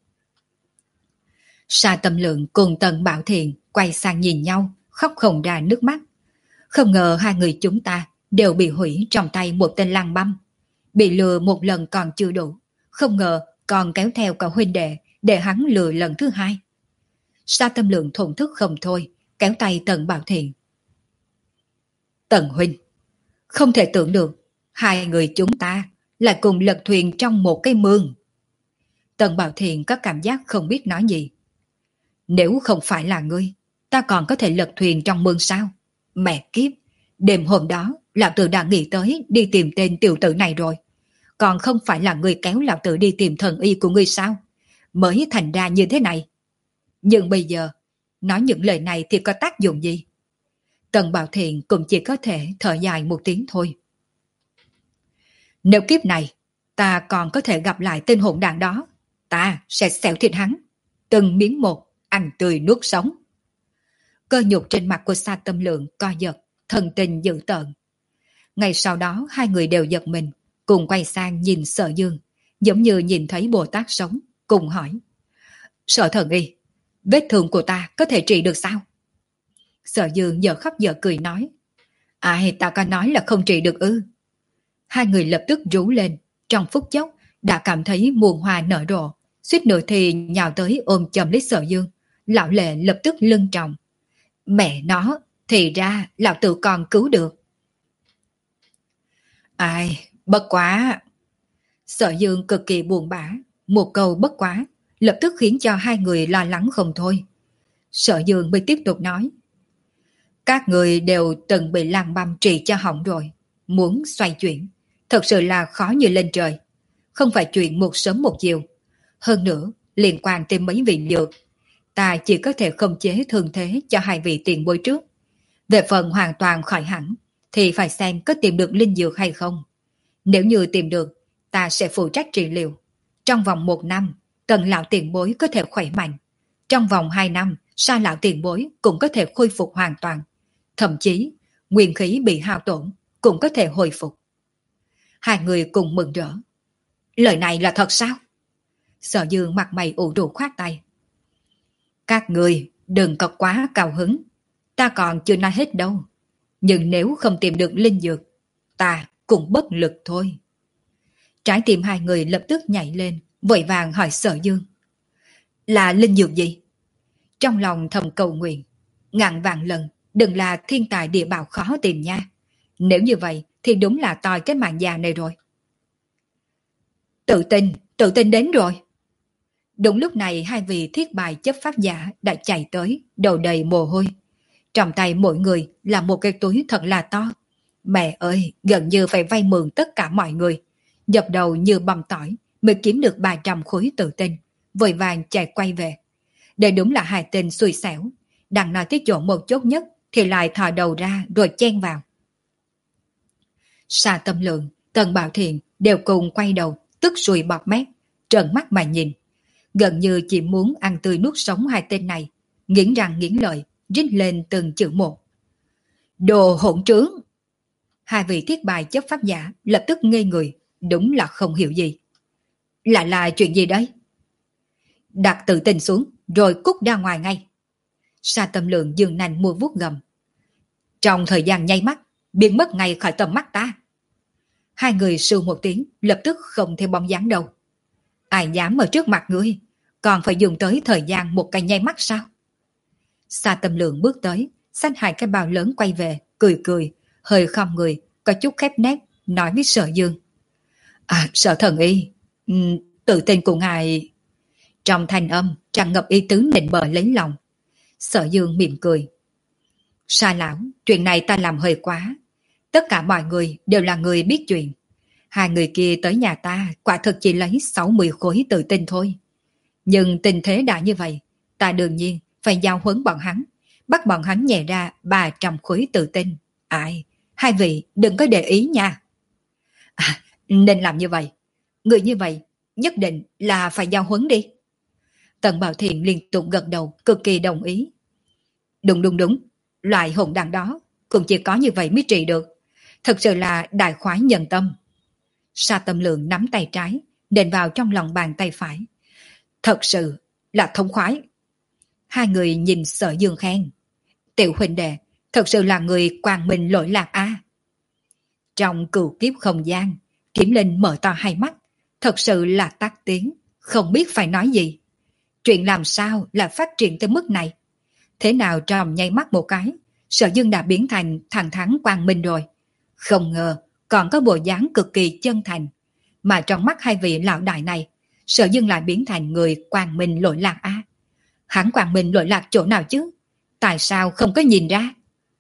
Sa Tâm Lượng cùng Tần Bảo Thiện quay sang nhìn nhau, khóc không ra nước mắt. Không ngờ hai người chúng ta đều bị hủy trong tay một tên lăng băm. Bị lừa một lần còn chưa đủ, không ngờ còn kéo theo cả huynh đệ để hắn lừa lần thứ hai. Sa Tâm Lượng thổn thức không thôi, kéo tay Tần Bảo Thiện. Tần huynh, không thể tưởng được hai người chúng ta lại cùng lật thuyền trong một cái mương. Tần Bảo Thiện có cảm giác không biết nói gì. Nếu không phải là ngươi, ta còn có thể lật thuyền trong mương sao? Mẹ kiếp, đêm hôm đó lão tử đã nghĩ tới đi tìm tên tiểu tử này rồi. Còn không phải là ngươi kéo lão tử đi tìm thần y của ngươi sao? Mới thành ra như thế này. Nhưng bây giờ, nói những lời này thì có tác dụng gì? Tần Bảo Thiện cũng chỉ có thể thở dài một tiếng thôi. Nếu kiếp này, ta còn có thể gặp lại tên hỗn đàn đó, ta sẽ xẻo thịt hắn, từng miếng một, ăn tươi nuốt sống. Cơ nhục trên mặt của Sa Tâm Lượng co giật, thần tình dữ tợn. Ngày sau đó hai người đều giật mình, cùng quay sang nhìn Sở Dương, giống như nhìn thấy Bồ Tát sống, cùng hỏi. Sở thần y, vết thương của ta có thể trị được sao? Sở Dương giờ khóc giờ cười nói. Ai ta có nói là không trị được ư? Hai người lập tức rú lên, trong phút chốc đã cảm thấy muôn hoa nở rộ, suýt nữa thì nhào tới ôm chầm lấy Sở Dương. Lão lệ lập tức lưng tròng. Mẹ nó, thì ra lão tự còn cứu được. Ai, bất quá. Sở Dương cực kỳ buồn bã, một câu bất quá lập tức khiến cho hai người lo lắng không thôi. Sở Dương mới tiếp tục nói. Các người đều từng bị lăng băm trị cho hỏng rồi, muốn xoay chuyển thật sự là khó như lên trời. Không phải chuyện một sớm một chiều. Hơn nữa, liên quan tới mấy vị dược, ta chỉ có thể khống chế thương thế cho hai vị tiền bối trước. Về phần hoàn toàn khỏi hẳn, thì phải xem có tìm được linh dược hay không. Nếu như tìm được, ta sẽ phụ trách trị liệu. Trong vòng một năm, Tần lão tiền bối có thể khỏe mạnh. Trong vòng hai năm, Sa lão tiền bối cũng có thể khôi phục hoàn toàn. Thậm chí, nguyên khí bị hao tổn cũng có thể hồi phục. Hai người cùng mừng rỡ. Lời này là thật sao? Sở Dương mặt mày ủ rũ khoát tay. Các người đừng có quá cao hứng. Ta còn chưa nói hết đâu. Nhưng nếu không tìm được linh dược, ta cũng bất lực thôi. Trái tim hai người lập tức nhảy lên, vội vàng hỏi Sở Dương. Là linh dược gì? Trong lòng thầm cầu nguyện, ngàn vạn lần, đừng là thiên tài địa bảo khó tìm nha. Nếu như vậy thì đúng là toi cái mạng già này rồi. Tự tin, tự tin đến rồi. Đúng lúc này hai vị thiết bài chấp pháp giả đã chạy tới, đầu đầy mồ hôi. Trong tay mỗi người là một cái túi thật là to. Mẹ ơi, gần như phải vay mượn tất cả mọi người. Dập đầu như băm tỏi mới kiếm được ba trăm khối tự tin, vội vàng chạy quay về. Đây đúng là hai tên xui xẻo. Đang nói tới chỗ một chốt nhất thì lại thò đầu ra rồi chen vào. Sa Tâm Lượng, Tần Bảo Thiện đều cùng quay đầu, tức sùi bọt mép, trợn mắt mà nhìn. Gần như chỉ muốn ăn tươi nuốt sống hai tên này, nghiến răng nghiến lợi, rít lên từng chữ một. Đồ hỗn trướng! Hai vị thiết bài chấp pháp giả lập tức ngây người, đúng là không hiểu gì. Lại là chuyện gì đấy? Đặt tự tin xuống, rồi cút ra ngoài ngay. Sa Tâm Lượng dường nành mua vuốt gầm. Trong thời gian nháy mắt, biến mất ngay khỏi tầm mắt ta. Hai người sưu một tiếng, lập tức không theo bóng dáng đâu. Ai dám ở trước mặt ngươi, còn phải dùng tới thời gian một cái nháy mắt sao? Sa Tâm Lượng bước tới, xách hai cái bao lớn quay về, cười cười, hơi khom người, có chút khép nét, nói với Sở Dương. À, Sở thần y, um, tự tin của ngài... Trong thanh âm, tràn ngập ý tứ nịnh bợ lấy lòng. Sở Dương mỉm cười. Sa lão, chuyện này ta làm hơi quá. Tất cả mọi người đều là người biết chuyện. Hai người kia tới nhà ta quả thực chỉ lấy sáu mươi khối tự tin thôi. Nhưng tình thế đã như vậy, ta đương nhiên phải giao huấn bọn hắn, bắt bọn hắn nhẹ ra ba trăm khối tự tin. Ai, hai vị đừng có để ý nha. À, nên làm như vậy. Người như vậy nhất định là phải giao huấn đi. Tần Bảo Thiện liên tục gật đầu, cực kỳ đồng ý. Đúng đúng đúng, loại hỗn đàn đó cũng chỉ có như vậy mới trị được. Thật sự là đại khoái nhân tâm. Sa Tâm Lượng nắm tay trái, đền vào trong lòng bàn tay phải. Thật sự là thông khoái. Hai người nhìn Sở Dương khen. Tiểu huynh đệ, thật sự là người quang minh lỗi lạc a. Trong cửu kiếp không gian, Kiếm Linh mở to hai mắt, thật sự là tắt tiếng, không biết phải nói gì. Chuyện làm sao là phát triển tới mức này? Thế nào trong nháy mắt một cái, Sở Dương đã biến thành thẳng thắn quang minh rồi. Không ngờ còn có bộ dáng cực kỳ chân thành. Mà trong mắt hai vị lão đại này, Sở Dương lại biến thành người quang minh lỗi lạc a. Hắn quang minh lỗi lạc chỗ nào chứ? Tại sao không có nhìn ra?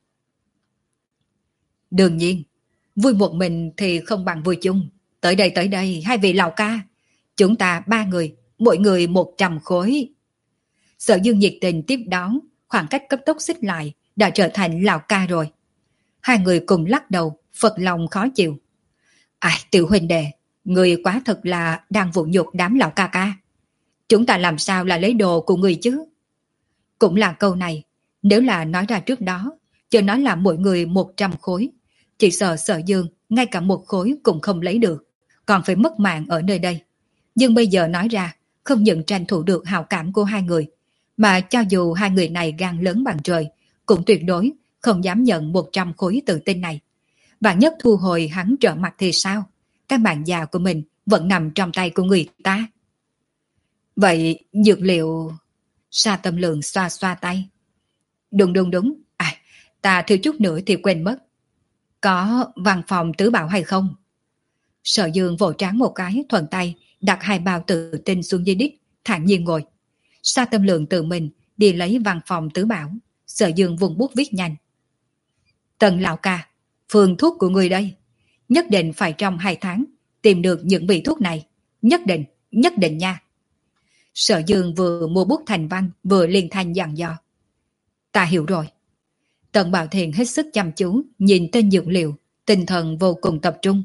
Đương nhiên, vui một mình thì không bằng vui chung. Tới đây tới đây, hai vị lão ca. Chúng ta ba người, mỗi người một trăm khối. Sở Dương nhiệt tình tiếp đón, khoảng cách cấp tốc xích lại, đã trở thành lão ca rồi. Hai người cùng lắc đầu, phật lòng khó chịu. Ai, tiểu huynh đệ, người quá thật là đang vụ nhục đám lão ca ca. Chúng ta làm sao là lấy đồ của người chứ? Cũng là câu này, nếu là nói ra trước đó, chờ nói là mỗi người một trăm khối, chỉ sợ Sở Dương ngay cả một khối cũng không lấy được, còn phải mất mạng ở nơi đây. Nhưng bây giờ nói ra, không những tranh thủ được hào cảm của hai người, mà cho dù hai người này gan lớn bằng trời, cũng tuyệt đối không dám nhận một trăm khối tự tin này. Và nhất thu hồi hắn trở mặt thì sao? Cái mạng già của mình vẫn nằm trong tay của người ta. Vậy dược liệu... Sa Tâm Lượng xoa xoa tay. Đúng đúng đúng, à, ta thiếu chút nữa thì quên mất. Có văn phòng tứ bảo hay không? Sở Dương vỗ trán một cái, thuận tay đặt hai bao tự tin xuống dưới đít, thản nhiên ngồi. Sa Tâm Lượng tự mình đi lấy văn phòng tứ bảo. Sở Dương vùng bút viết nhanh. Tần lão ca, phương thuốc của người đây. Nhất định phải trong hai tháng tìm được những vị thuốc này. Nhất định, nhất định nha. Sở Dương vừa mua bút thành văn, vừa liên thanh dặn dò. Ta hiểu rồi. Tần Bảo Thiện hết sức chăm chú nhìn tên dược liệu, tinh thần vô cùng tập trung.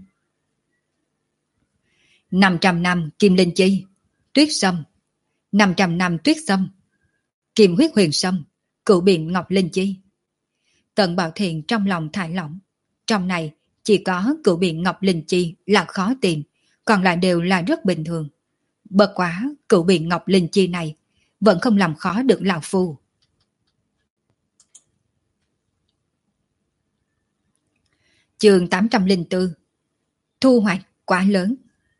năm trăm năm kim linh chi, tuyết sâm. năm trăm năm tuyết sâm, kim huyết huyền sâm, cửu biện ngọc linh chi. Tần Bảo Thiện trong lòng thải lỏng. Trong này chỉ có cửu biện ngọc linh chi là khó tìm, còn lại đều là rất bình thường. Bất quá cửu biện ngọc linh chi này vẫn không làm khó được lão phu. Chương tám trăm lẻ bốn. Thu hoạch quá lớn.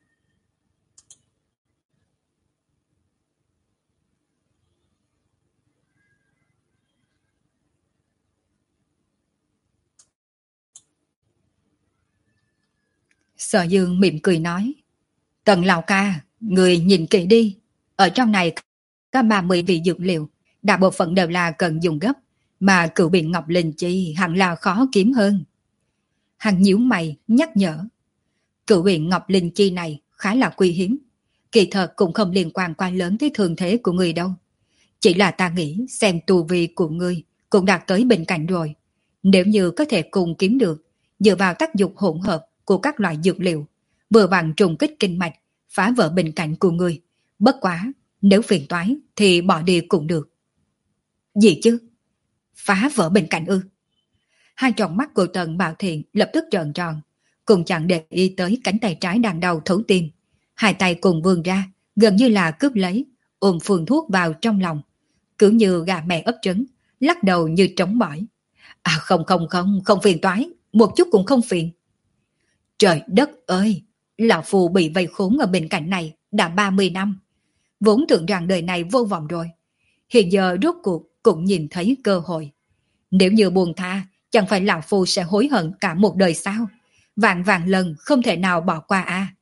Sở Dương mỉm cười nói, Tần lão ca, người nhìn kỹ đi, ở trong này có ba mươi vị dược liệu, đại bộ phận đều là cần dùng gấp, mà cửu biện ngọc linh chi hẳn là khó kiếm hơn. Hắn nhíu mày nhắc nhở, cửu biện ngọc linh chi này khá là quý hiếm, kỳ thật cũng không liên quan quá lớn tới thường thế của người đâu. Chỉ là ta nghĩ xem tu vi của ngươi cũng đạt tới bên cạnh rồi, nếu như có thể cùng kiếm được, dựa vào tác dụng hỗn hợp của các loại dược liệu, vừa bằng trùng kích kinh mạch, phá vỡ bình cảnh của ngươi. Bất quá, nếu phiền toái thì bỏ đi cũng được. Gì chứ? Phá vỡ bình cảnh ư? Hai tròng mắt của Tần Bảo Thiện lập tức trợn tròn, cùng chẳng để ý tới cánh tay trái đang đau thấu tim. Hai tay cùng vươn ra, gần như là cướp lấy, ôm phương thuốc vào trong lòng, cứ như gà mẹ ấp trứng, lắc đầu như trống bỏi. À không không không, không phiền toái, một chút cũng không phiền. Trời đất ơi, lão phù bị vây khốn ở bên cạnh này đã ba mươi năm. Vốn tưởng rằng đời này vô vọng rồi. Hiện giờ rốt cuộc cũng nhìn thấy cơ hội. Nếu như buông tha, chẳng phải lão phù sẽ hối hận cả một đời sao? Vạn vạn lần không thể nào bỏ qua a. À.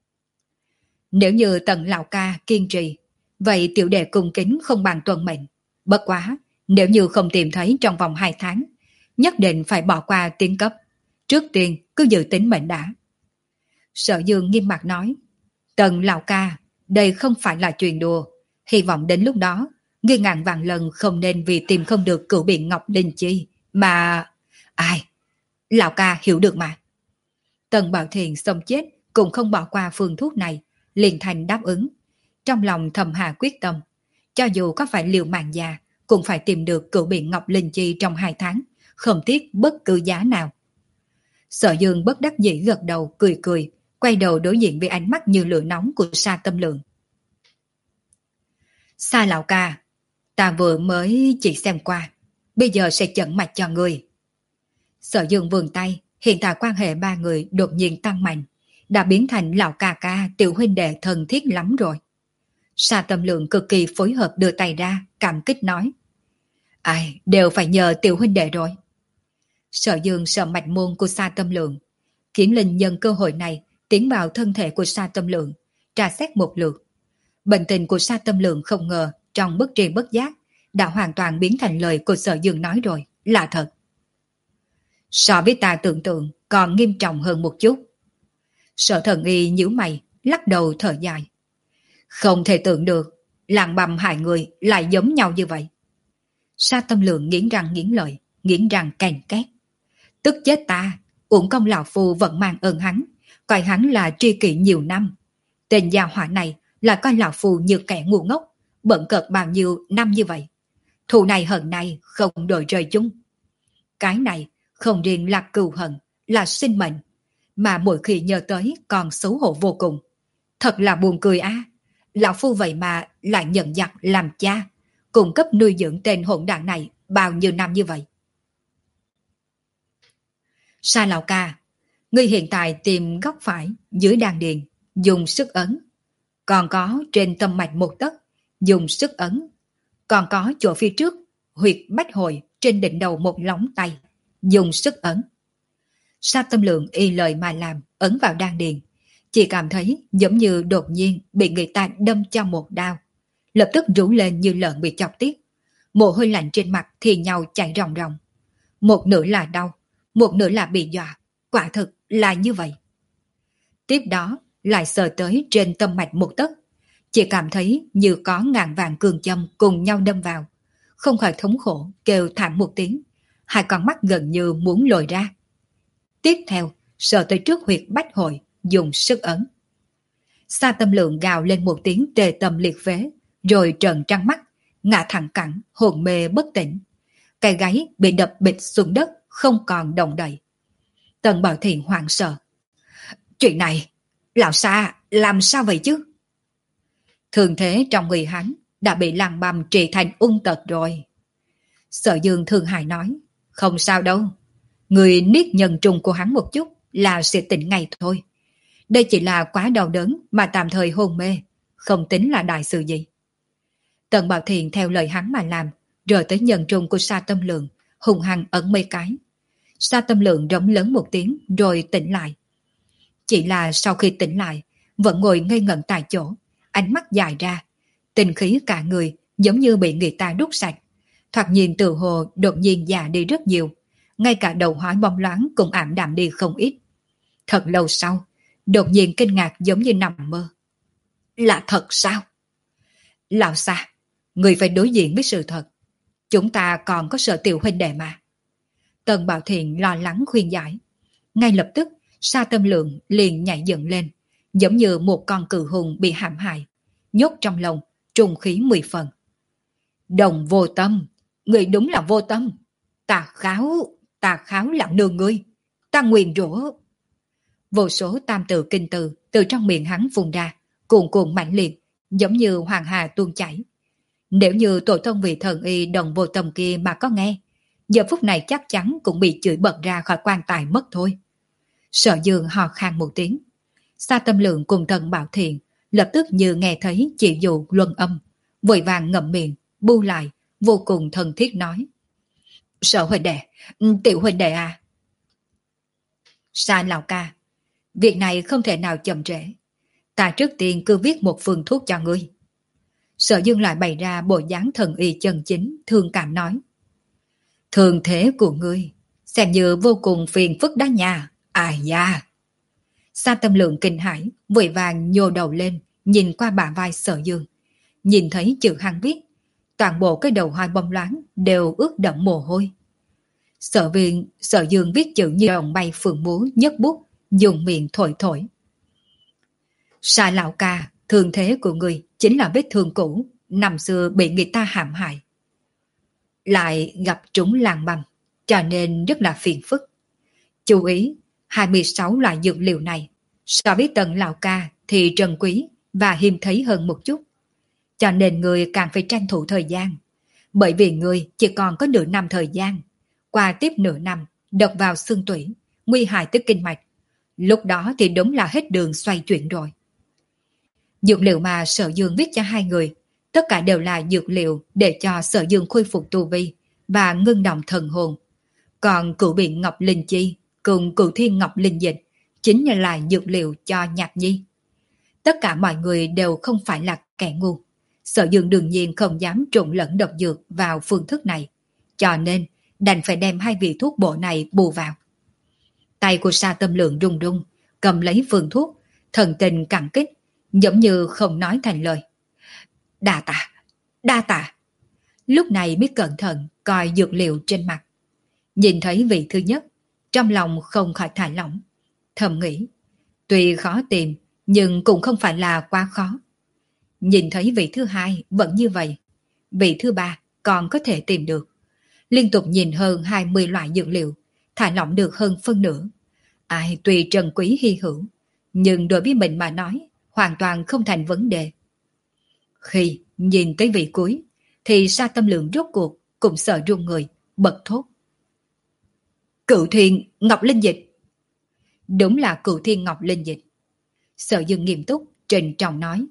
Nếu như Tần lão ca kiên trì, vậy tiểu đệ cung kính không bằng tuân mệnh. Bất quá, nếu như không tìm thấy trong vòng hai tháng, nhất định phải bỏ qua tiến cấp. Trước tiên cứ giữ tính mệnh đã. Sở Dương nghiêm mặt nói, Tần lão ca, đây không phải là chuyện đùa. Hy vọng đến lúc đó, ngươi ngàn vạn lần không nên vì tìm không được cửu biện ngọc linh chi, mà... Ai? Lão ca hiểu được mà. Tần Bảo Thiện xông chết cũng không bỏ qua phương thuốc này, liền thành đáp ứng. Trong lòng thầm hạ quyết tâm, cho dù có phải liều mạng già, cũng phải tìm được cửu biện ngọc linh chi trong hai tháng, không tiếc bất cứ giá nào. Sở Dương bất đắc dĩ gật đầu cười cười, quay đầu đối diện với ánh mắt như lửa nóng của Sa Tâm Lượng. Sa lão ca, ta vừa mới chỉ xem qua, bây giờ sẽ chẩn mạch cho người. Sở Dương vươn tay, hiện tại quan hệ ba người đột nhiên tăng mạnh, đã biến thành lão ca ca tiểu huynh đệ thân thiết lắm rồi. Sa Tâm Lượng cực kỳ phối hợp đưa tay ra, cảm kích nói. Ai, đều phải nhờ tiểu huynh đệ rồi. Sở Dương sợ mạch môn của Sa Tâm Lượng. Kiếm Linh nhân cơ hội này tiến vào thân thể của Sa Tâm Lượng, tra xét một lượt. Bệnh tình của Sa Tâm Lượng không ngờ trong bất tri bất giác đã hoàn toàn biến thành lời của Sở Dương nói rồi, là thật. So với ta tưởng tượng còn nghiêm trọng hơn một chút. Sở Thần Y nhíu mày, lắc đầu thở dài. Không thể tưởng được, làng bầm hại người lại giống nhau như vậy. Sa Tâm Lượng nghiến răng nghiến lợi, nghiến răng cành két. Tức chết ta, uổng công lão phu vẫn mang ơn hắn, coi hắn là tri kỷ nhiều năm. Tên gia hỏa này là coi lão phu như kẻ ngu ngốc, bận cợt bao nhiêu năm như vậy. Thù này hận này không đổi rời chung. Cái này không riêng là cừu hận, là sinh mệnh, mà mỗi khi nhớ tới còn xấu hổ vô cùng. Thật là buồn cười á, à. Lão phu vậy mà lại nhận giặc làm cha, cung cấp nuôi dưỡng tên hỗn đảng này bao nhiêu năm như vậy. Sa lão ca, ngươi hiện tại tìm góc phải dưới đan điền, dùng sức ấn. Còn có trên tâm mạch một tấc, dùng sức ấn. Còn có chỗ phía trước, huyệt bách hội trên đỉnh đầu một lóng tay, dùng sức ấn. Sa Tâm Lượng y lời mà làm, ấn vào đan điền. Chỉ cảm thấy giống như đột nhiên bị người ta đâm cho một đao. Lập tức rú lên như lợn bị chọc tiết. Mồ hôi lạnh trên mặt thì nhau chảy ròng ròng. Một nửa là đau, một nửa là bị dọa. Quả thực là như vậy. Tiếp đó lại sờ tới trên tâm mạch một tấc. Chỉ cảm thấy như có ngàn vàng cường châm cùng nhau đâm vào. Không khỏi thống khổ, kêu thảm một tiếng. Hai con mắt gần như muốn lồi ra. Tiếp theo, sờ tới trước huyệt bách hội, dùng sức ấn. Sa Tâm Lượng gào lên một tiếng tê tâm liệt phế, rồi trợn trăng mắt, ngã thẳng cẳng, hồn mê bất tỉnh. Cái gáy bị đập bịch xuống đất, không còn động đậy. Tần Bảo Thiện hoảng sợ. Chuyện này, lão Sa làm sao vậy chứ? Thường thế trong người hắn, đã bị làng băm trị thành ung tật rồi. Sở Dương thương hại nói, không sao đâu, người niết nhân trùng của hắn một chút là sẽ tỉnh ngay thôi. Đây chỉ là quá đau đớn mà tạm thời hôn mê, không tính là đại sự gì. Tần Bảo Thiện theo lời hắn mà làm, rồi tới nhân trùng của Sa Tâm Lượng, hùng hăng ấn mấy cái. Sa Tâm Lượng rống lớn một tiếng rồi tỉnh lại. Chỉ là sau khi tỉnh lại, vẫn ngồi ngây ngẩn tại chỗ, ánh mắt dài ra, tinh khí cả người giống như bị người ta đút sạch. Thoạt nhìn tự hồ đột nhiên già đi rất nhiều, ngay cả đầu hói bóng loáng cũng ảm đạm đi không ít. Thật lâu sau, đột nhiên kinh ngạc giống như nằm mơ. Là thật sao? Lão Sa, người phải đối diện với sự thật. Chúng ta còn có Sở tiểu huynh đệ mà. Tần Bảo Thiện lo lắng khuyên giải. Ngay lập tức, Sa Tâm Lượng liền nhảy dựng lên, giống như một con cừu hùng bị hãm hại, nhốt trong lòng, trùng khí mười phần. Đồng vô tâm, người đúng là vô tâm. Ta kháo, ta kháo lặng nương ngươi, ta nguyền rủa. Vô số tam tự kinh từ từ trong miệng hắn phun ra, cuồn cuộn mạnh liệt, giống như hoàng hà tuôn chảy. Nếu như tổ tông vị thần y đồng vô tâm kia mà có nghe, giờ phút này chắc chắn cũng bị chửi bật ra khỏi quan tài mất thôi. Sở Dương hò khan một tiếng. Sa Tâm Lượng cùng Tần Bảo Thiện lập tức như nghe thấy chỉ dụ luân âm, vội vàng ngậm miệng, bu lại, vô cùng thân thiết nói. Sở huynh đệ, tiểu huynh đệ à. Sa lão ca, việc này không thể nào chậm trễ. Ta trước tiên cứ viết một phương thuốc cho ngươi. Sở Dương lại bày ra bộ dáng thần y chân chính, thương cảm nói. Thường thế của ngươi, xem như vô cùng phiền phức đó nha. Ai da. Sa Tâm Lượng kinh hãi, vội vàng nhô đầu lên, nhìn qua bả vai Sở Dương. Nhìn thấy chữ hắn viết, toàn bộ cái đầu hai bông loáng đều ướt đẫm mồ hôi. Sở viên, Sở Dương viết chữ như đồng bay phượng múa, nhấc bút, dùng miệng thổi thổi. Sa lão ca, thương thế của người chính là vết thương cũ, năm xưa bị người ta hãm hại. Lại gặp trúng làng băm, cho nên rất là phiền phức. Chú ý, hai mươi sáu loại dược liệu này, so với Tần lão ca thì trân quý và hiếm thấy hơn một chút. Cho nên người càng phải tranh thủ thời gian. Bởi vì người chỉ còn có nửa năm thời gian. Qua tiếp nửa năm, độc vào xương tủy, nguy hại tới kinh mạch. Lúc đó thì đúng là hết đường xoay chuyển rồi. Dược liệu mà Sở Dương viết cho hai người, tất cả đều là dược liệu để cho Sở Dương khôi phục tu vi và ngưng động thần hồn. Còn cửu biện ngọc linh chi cùng cửu thiên ngọc linh dịch chính là dược liệu cho Nhạc Nhi. Tất cả mọi người đều không phải là kẻ ngu. Sở Dương đương nhiên không dám trộn lẫn độc dược vào phương thức này, cho nên đành phải đem hai vị thuốc bổ này bù vào. Tay của Sa Tâm Lượng run run, cầm lấy phương thuốc, thần tình cảm kích, giống như không nói thành lời. Đa tạ, đa tạ. Lúc này mới cẩn thận coi dược liệu trên mặt. Nhìn thấy vị thứ nhất, trong lòng không khỏi thả lỏng. Thầm nghĩ, tuy khó tìm, nhưng cũng không phải là quá khó. Nhìn thấy vị thứ hai vẫn như vậy, vị thứ ba còn có thể tìm được. Liên tục nhìn hơn hai mươi loại dược liệu, thả lỏng được hơn phân nửa. Ai tuy trân quý hy hữu, nhưng đối với mình mà nói, hoàn toàn không thành vấn đề. Khi nhìn tới vị cuối, thì Sa Tâm Lượng rốt cuộc cũng sợ run người, bật thốt. Cửu thiên ngọc linh dịch. Đúng là cửu thiên ngọc linh dịch. Sở Dương nghiêm túc, trịnh trọng nói.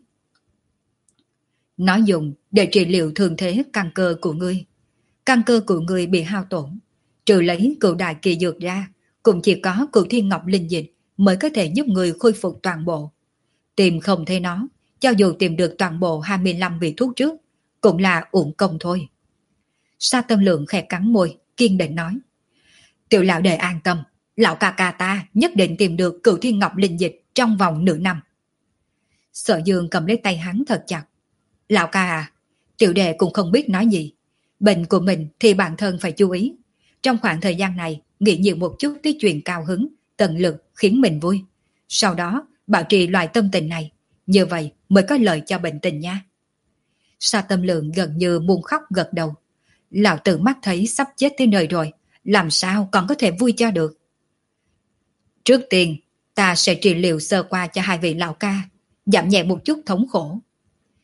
Nó dùng để trị liệu thương thế căn cơ của ngươi. Căn cơ của ngươi bị hao tổn. Trừ lấy cửu đại kỳ dược ra, cũng chỉ có cửu thiên ngọc linh dịch mới có thể giúp ngươi khôi phục toàn bộ. Tìm không thấy nó, cho dù tìm được toàn bộ hai mươi lăm vị thuốc trước, cũng là uổng công thôi. Sa Tâm Lượng khẽ cắn môi, kiên định nói. Tiểu lão đệ an tâm, lão ca ca ta nhất định tìm được cửu thiên ngọc linh dịch trong vòng nửa năm. Sở Dương cầm lấy tay hắn thật chặt. Lão ca à, tiểu đệ cũng không biết nói gì. Bệnh của mình thì bản thân phải chú ý. Trong khoảng thời gian này, nghĩ nhiều một chút tới chuyện cao hứng, tận lực khiến mình vui. Sau đó, bảo trì loại tâm tình này. Như vậy mới có lợi cho bệnh tình nha. Sa Tâm Lượng gần như muốn khóc gật đầu. Lão tử mắt thấy sắp chết tới nơi rồi, làm sao còn có thể vui cho được. Trước tiên, ta sẽ trị liệu sơ qua cho hai vị lão ca, giảm nhẹ một chút thống khổ.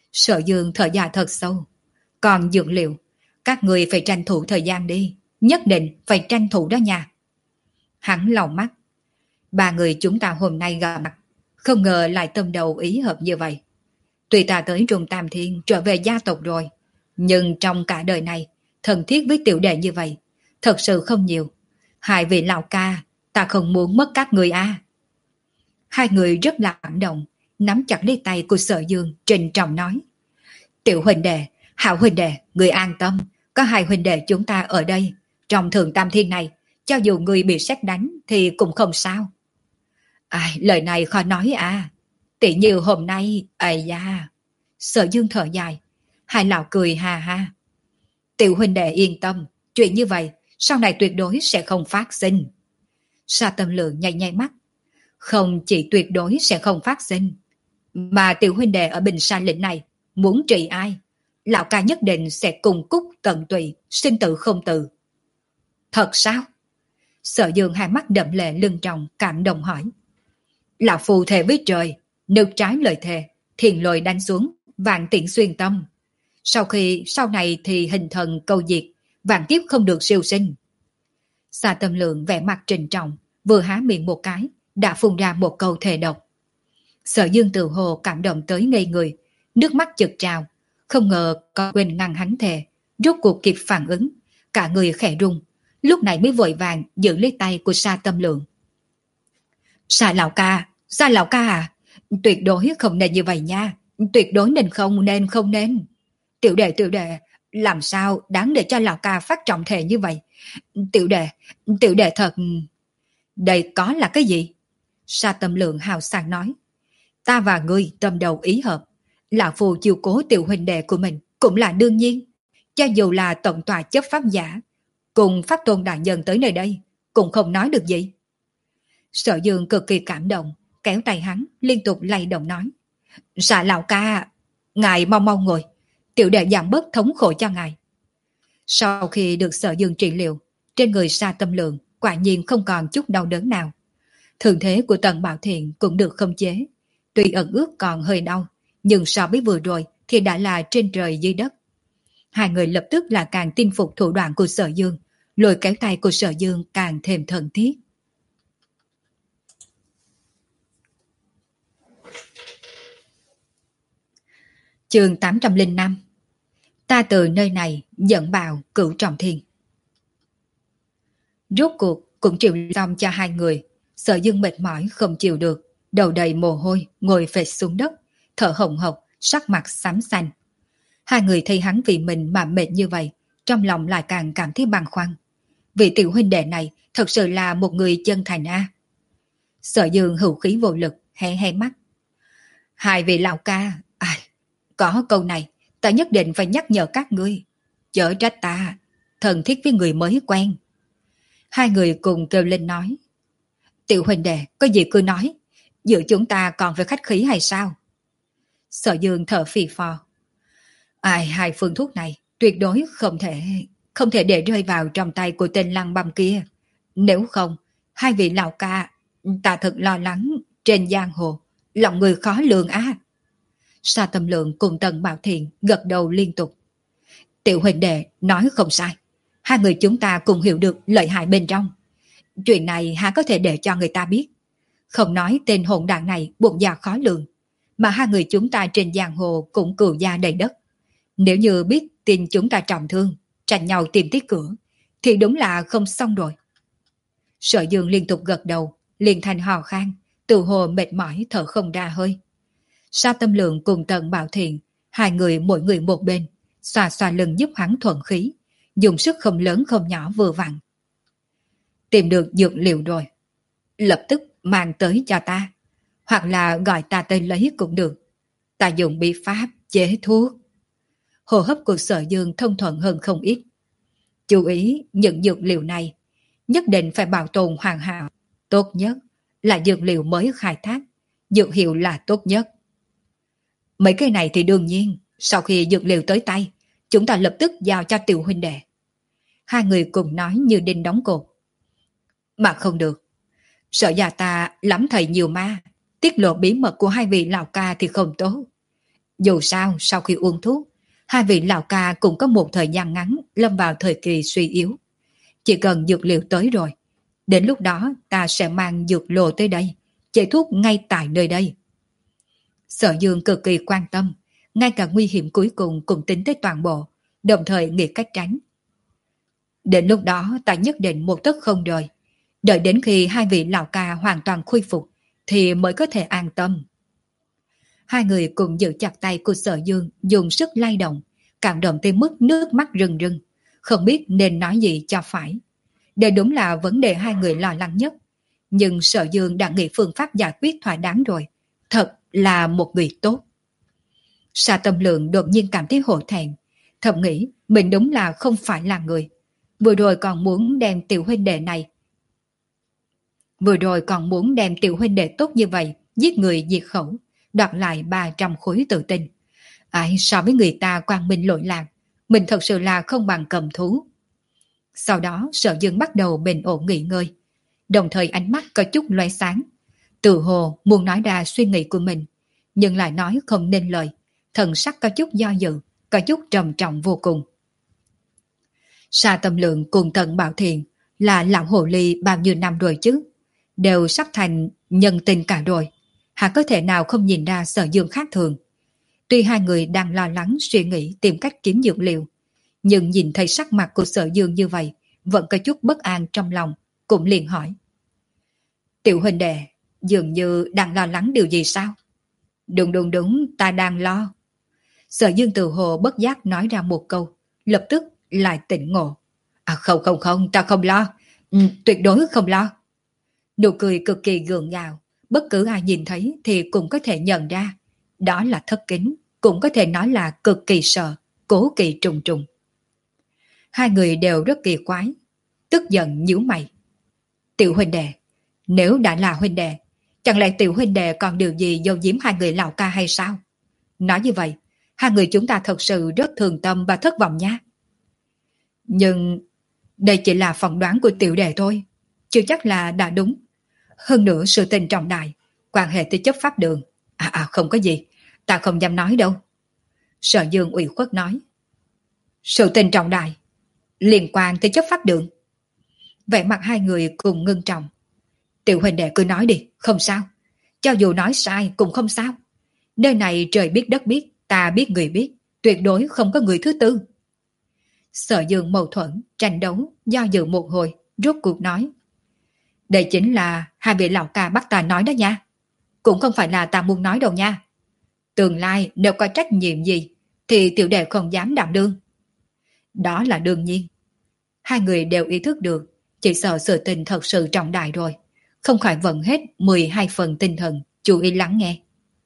Sở Dương thở dài thật sâu. Còn dược liệu, các người phải tranh thủ thời gian đi. Nhất định phải tranh thủ đó nha. Hắn lau mắt. Ba người chúng ta hôm nay gặp mặt, không ngờ lại tâm đầu ý hợp như vậy. Tuy ta tới Trung Tam Thiên trở về gia tộc rồi, nhưng trong cả đời này, thân thiết với tiểu đệ như vậy, thật sự không nhiều. Hai vị lão ca, ta không muốn mất các người a. Hai người rất là cảm động, nắm chặt lấy tay của Sở Dương, trình trọng nói. Tiểu huynh đệ, Hạo huynh đệ, người an tâm, có hai huynh đệ chúng ta ở đây. Trong Thượng Tam Thiên này, cho dù người bị sét đánh thì cũng không sao. Ai, lời này khó nói à. Tỷ như hôm nay, ây da. Sở Dương thở dài, hai lão cười ha ha. Tiểu huynh đệ yên tâm, chuyện như vậy sau này tuyệt đối sẽ không phát sinh. Sa Tâm Lượng nháy nháy mắt. Không chỉ tuyệt đối sẽ không phát sinh, mà tiểu huynh đệ ở Bình Sa lĩnh này muốn trị ai, lão ca nhất định sẽ cùng cúc tận tụy, sinh tử không từ. Thật sao? Sở Dương hai mắt đậm lệ lưng tròng, cảm động hỏi. Lão phù thề với trời, nước trái lời thề, thiền lôi đánh xuống, vạn tiễn xuyên tâm. Sau khi sau này thì hình thần câu diệt, vạn kiếp không được siêu sinh. Sa Tâm Lượng vẻ mặt trịnh trọng, vừa há miệng một cái, đã phun ra một câu thề độc. Sở Dương tự hồ cảm động tới ngây người, nước mắt chực trào, không ngờ có quên ngăn hắn thề, rốt cuộc kịp phản ứng, cả người khẽ run, lúc này mới vội vàng giữ lấy tay của Sa Tâm Lượng. Sa lão ca, Sa lão ca à, tuyệt đối không nên như vậy nha, tuyệt đối nên không nên không nên. Tiểu đệ tiểu đệ, làm sao đáng để cho lão ca phát trọng thề như vậy? Tiểu đệ, tiểu đệ thật... Đây có là cái gì? Sa Tâm Lượng hào sảng nói. Ta và ngươi tâm đầu ý hợp, lão phù chiều cố tiểu huynh đệ của mình cũng là đương nhiên. Cho dù là tổng tòa chấp pháp giả, cùng pháp tôn đại nhân tới nơi đây, cũng không nói được gì. Sở Dương cực kỳ cảm động, kéo tay hắn, liên tục lay động nói. Sa lão ca, ngài mau mau ngồi, tiểu đệ giảm bớt thống khổ cho ngài. Sau khi được Sở Dương trị liệu, trên người Sa Tâm Lượng quả nhiên không còn chút đau đớn nào. Thường thế của Tần Bảo Thiện cũng được khống chế. Tuy ẩn ước còn hơi đau, nhưng so với vừa rồi thì đã là trên trời dưới đất. Hai người lập tức là càng tin phục thủ đoạn của Sở Dương, lôi kéo tay của Sở Dương càng thêm thân thiết. Chương tám trăm lẻ năm. Ta từ nơi này dẫn bào cửu trọng thiên. Rốt cuộc cũng chịu xong cho hai người. Sở Dương mệt mỏi không chịu được, đầu đầy mồ hôi, ngồi phệt xuống đất, thở hồng hộc, sắc mặt xám xanh. Hai người thấy hắn vì mình mà mệt như vậy, trong lòng lại càng cảm thấy băn khoăn. Vị tiểu huynh đệ này thật sự là một người chân thành a. Sở Dương hữu khí vô lực, hé hé mắt. Hai vị lão ca, ai, có câu này, ta nhất định phải nhắc nhở các ngươi. Chớ trách ta, thân thiết với người mới quen. Hai người cùng kêu lên nói. Tiểu huynh đệ, có gì cứ nói, giữa chúng ta còn phải khách khí hay sao? Sở Dương thở phì phò. Ai, hai phương thuốc này tuyệt đối không thể, không thể để rơi vào trong tay của tên lăng băm kia. Nếu không, hai vị lão ca, ta thật lo lắng, trên giang hồ, lòng người khó lường á. Sa Tâm Lượng cùng Tần Bảo Thiện gật đầu liên tục. Tiểu huynh đệ nói không sai, hai người chúng ta cùng hiểu được lợi hại bên trong. Chuyện này há có thể để cho người ta biết. Không nói tên hỗn đảng này bụng dạ khó lường, mà hai người chúng ta trên giang hồ cũng cừu gia đầy đất. Nếu như biết tin chúng ta trọng thương, tranh nhau tìm tiết cửa, thì đúng là không xong rồi. Sở Dương liên tục gật đầu, liền thành hò khan, tự hồ mệt mỏi thở không ra hơi. Sa Tâm Lượng cùng Tần Bảo Thiện, hai người mỗi người một bên, xoa xoa lưng giúp hắn thuận khí, dùng sức không lớn không nhỏ vừa vặn. Tìm được dược liệu rồi, lập tức mang tới cho ta, hoặc là gọi ta tới lấy cũng được. Ta dùng bí pháp chế thuốc. Hô hấp của Sở Dương thông thuận hơn không ít. Chú ý những dược liệu này nhất định phải bảo tồn hoàn hảo, tốt nhất là dược liệu mới khai thác, dược hiệu là tốt nhất. Mấy cái này thì đương nhiên, sau khi dược liệu tới tay, chúng ta lập tức giao cho tiểu huynh đệ. Hai người cùng nói như đinh đóng cột. Mà không được, sợ già ta lắm thầy nhiều ma, tiết lộ bí mật của hai vị lão ca thì không tốt. Dù sao, sau khi uống thuốc, hai vị lão ca cũng có một thời gian ngắn lâm vào thời kỳ suy yếu. Chỉ cần dược liệu tới rồi, đến lúc đó ta sẽ mang dược lô tới đây, chế thuốc ngay tại nơi đây. Sở Dương cực kỳ quan tâm, ngay cả nguy hiểm cuối cùng cũng tính tới toàn bộ, đồng thời nghĩ cách tránh. Đến lúc đó ta nhất định một tấc không rời, đợi đến khi hai vị lão ca hoàn toàn khôi phục thì mới có thể an tâm. Hai người cùng giữ chặt tay của Sở Dương, dùng sức lay động, cảm động tới mức nước mắt rưng rưng, không biết nên nói gì cho phải. Đây đúng là vấn đề hai người lo lắng nhất, nhưng Sở Dương đã nghĩ phương pháp giải quyết thỏa đáng rồi, thật là một người tốt. Sa Tâm Lượng đột nhiên cảm thấy hổ thẹn, thầm nghĩ mình đúng là không phải là người. Vừa rồi còn muốn đem tiểu huynh đệ này Vừa rồi còn muốn đem tiểu huynh đệ tốt như vậy giết người diệt khẩu, đoạt lại ba trăm khối tự tin. Ai so với người ta quang minh lỗi lạc, mình thật sự là không bằng cầm thú. Sau đó Sở Dương bắt đầu bình ổn nghỉ ngơi, đồng thời ánh mắt có chút lóe sáng, tự hồ muốn nói ra suy nghĩ của mình, nhưng lại nói không nên lời, thần sắc có chút do dự, có chút trầm trọng vô cùng. Sa Tâm Lượng cùng Tần Bảo Thiện là lão hồ ly bao nhiêu năm rồi chứ, đều sắp thành nhân tình cả rồi, hắn có thể nào không nhìn ra Sở Dương khác thường. Tuy hai người đang lo lắng suy nghĩ tìm cách kiếm dược liệu, nhưng nhìn thấy sắc mặt của Sở Dương như vậy, vẫn có chút bất an trong lòng, cũng liền hỏi. Tiểu huynh đệ, dường như đang lo lắng điều gì sao? Đúng đúng đúng, ta đang lo. Sở Dương từ hồ bất giác nói ra một câu, lập tức lại tỉnh ngộ. À không không không, ta không lo, ừ, tuyệt đối không lo. Nụ cười cực kỳ gượng gạo, bất cứ ai nhìn thấy thì cũng có thể nhận ra. Đó là thất kính, cũng có thể nói là cực kỳ sợ, cố kỳ trùng trùng. Hai người đều rất kỳ quái, tức giận nhíu mày. Tiểu huynh đệ, nếu đã là huynh đệ, chẳng lẽ tiểu huynh đệ còn điều gì giấu giếm hai người lão ca hay sao? Nói như vậy, hai người chúng ta thật sự rất thường tâm và thất vọng nha. Nhưng đây chỉ là phỏng đoán của tiểu đệ thôi, chưa chắc là đã đúng. Hơn nữa sự tình trọng đại, quan hệ tới chấp pháp đường. À à không có gì, ta không dám nói đâu. Sở Dương ủy khuất nói. Sự tình trọng đại, liên quan tới chấp pháp đường. Vẻ mặt hai người cùng ngưng trọng. Tiểu huynh đệ cứ nói đi, không sao. Cho dù nói sai cũng không sao. Nơi này trời biết đất biết, ta biết người biết, tuyệt đối không có người thứ tư. Sở Dương mâu thuẫn, tranh đấu, do dự một hồi, rốt cuộc nói. Đây chính là hai vị lão ca bắt ta nói đó nha. Cũng không phải là ta muốn nói đâu nha. Tương lai nếu có trách nhiệm gì thì tiểu đệ không dám đảm đương. Đó là đương nhiên. Hai người đều ý thức được, chỉ sợ sự tình thật sự trọng đại rồi, không khỏi vận hết mười hai phần tinh thần, chú ý lắng nghe.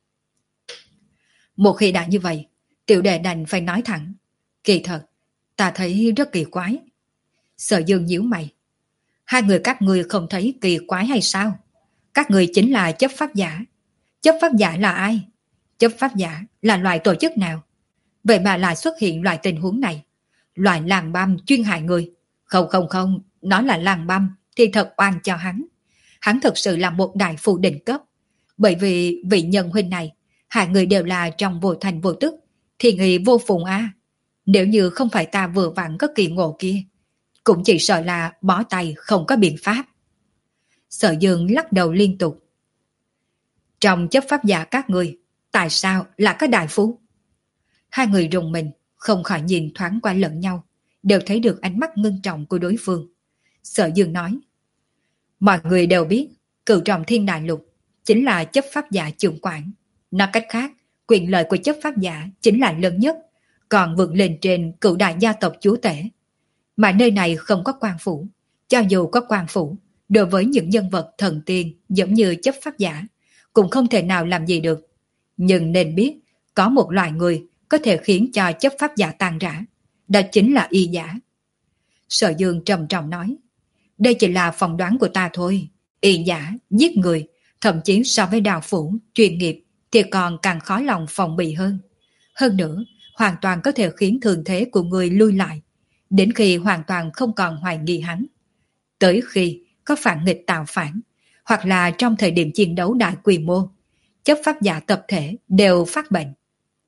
Một khi đã như vậy, tiểu đệ đành phải nói thẳng. Kỳ thật, ta thấy rất kỳ quái. Sở Dương nhíu mày. Hai người các ngươi không thấy kỳ quái hay sao? Các người chính là chấp pháp giả. Chấp pháp giả là ai? Chấp pháp giả là loại tổ chức nào? Vậy mà lại xuất hiện loại tình huống này. Loại làng băm chuyên hại người. Không không không, nó là làng băm thì thật oan cho hắn. Hắn thật sự là một đại phu đỉnh cấp. Bởi vì vị nhân huynh này, hai người đều là trong vô thành vô tức, thì nghi vô phùng a. Nếu như không phải ta vừa vặn có kỳ ngộ kia, cũng chỉ sợ là bó tay không có biện pháp. Sở Dương lắc đầu liên tục. Trong chấp pháp giả các người, tại sao là có đại phú? Hai người rùng mình, không khỏi nhìn thoáng qua lẫn nhau, đều thấy được ánh mắt ngưng trọng của đối phương. Sở Dương nói. Mọi người đều biết, cửu trọng thiên đại lục chính là chấp pháp giả trưởng quản. Nói cách khác, quyền lợi của chấp pháp giả chính là lớn nhất, còn vượt lên trên cửu đại gia tộc chúa tể. Mà nơi này không có quan phủ, cho dù có quan phủ, đối với những nhân vật thần tiên giống như chấp pháp giả, cũng không thể nào làm gì được. Nhưng nên biết, có một loại người có thể khiến cho chấp pháp giả tan rã, đó chính là y giả. Sở Dương trầm trọng nói, đây chỉ là phỏng đoán của ta thôi. Y giả, giết người, thậm chí so với đạo phủ, chuyên nghiệp thì còn càng khó lòng phòng bị hơn. Hơn nữa, hoàn toàn có thể khiến thường thế của người lui lại, đến khi hoàn toàn không còn hoài nghi hắn. Tới khi có phản nghịch tạo phản, hoặc là trong thời điểm chiến đấu đại quy mô, chấp pháp giả tập thể đều phát bệnh.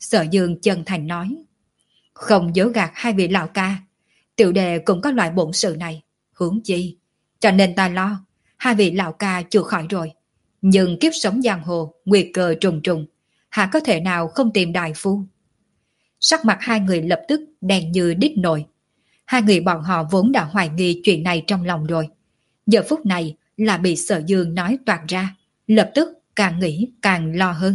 Sở Dương chân thành nói. Không dối gạt hai vị lão ca, tiểu đệ cũng có loại bổn sự này, huống chi. Cho nên ta lo, hai vị lão ca chữa khỏi rồi. Nhưng kiếp sống giang hồ, nguy cơ trùng trùng, hạ có thể nào không tìm đại phu? Sắc mặt hai người lập tức đen như đít nồi. Hai người bọn họ vốn đã hoài nghi chuyện này trong lòng rồi. Giờ phút này là bị Sở Dương nói toạc ra, lập tức càng nghĩ càng lo hơn.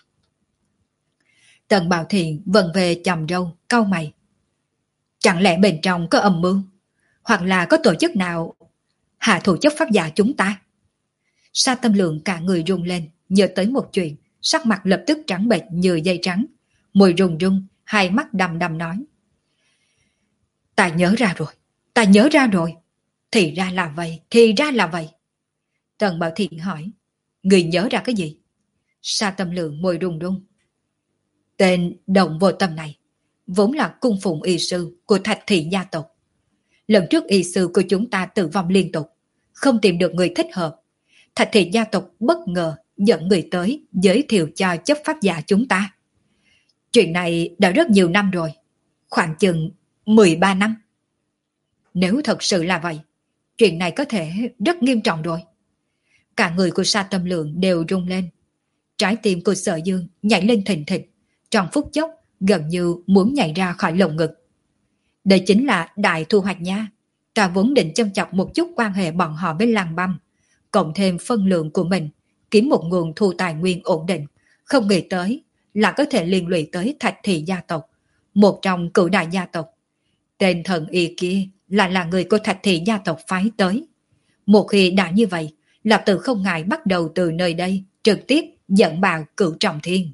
Tần Bảo Thiện vần về chầm râu, cau mày. Chẳng lẽ bên trong có âm mưu, hoặc là có tổ chức nào hạ thủ chấp pháp giả chúng ta? Sa Tâm Lượng cả người rung lên, nhớ tới một chuyện, sắc mặt lập tức trắng bệch như dây trắng, môi run run, hai mắt đăm đăm nói. Ta nhớ ra rồi, ta nhớ ra rồi. Thì ra là vậy, thì ra là vậy. Tần Bảo Thiện hỏi, người nhớ ra cái gì? Sa Tâm Lượng môi run run. Tên Động Vô Tâm này vốn là cung phụng y sư của Thạch Thị gia tộc. Lần trước y sư của chúng ta tử vong liên tục, không tìm được người thích hợp. Thạch Thị gia tộc bất ngờ dẫn người tới giới thiệu cho chấp pháp giả chúng ta. Chuyện này đã rất nhiều năm rồi, khoảng chừng mười ba năm. Nếu thật sự là vậy, chuyện này có thể rất nghiêm trọng rồi. Cả người của Sa Tâm Lượng đều rung lên. Trái tim của Sở Dương nhảy lên thình thịch, trong phút chốc gần như muốn nhảy ra khỏi lồng ngực. Đây chính là đại thu hoạch nha. Ta vốn định châm chọc một chút quan hệ bọn họ với làng băm, cộng thêm phân lượng của mình, kiếm một nguồn thu tài nguyên ổn định, không nghĩ tới là có thể liên lụy tới Thạch Thị gia tộc, một trong cửu đại gia tộc. Tên thần y kia là là người của Thạch Thị gia tộc phái tới. Một khi đã như vậy, Lạp Tử không ngại bắt đầu từ nơi đây, trực tiếp dẫn bào cửu trọng thiên.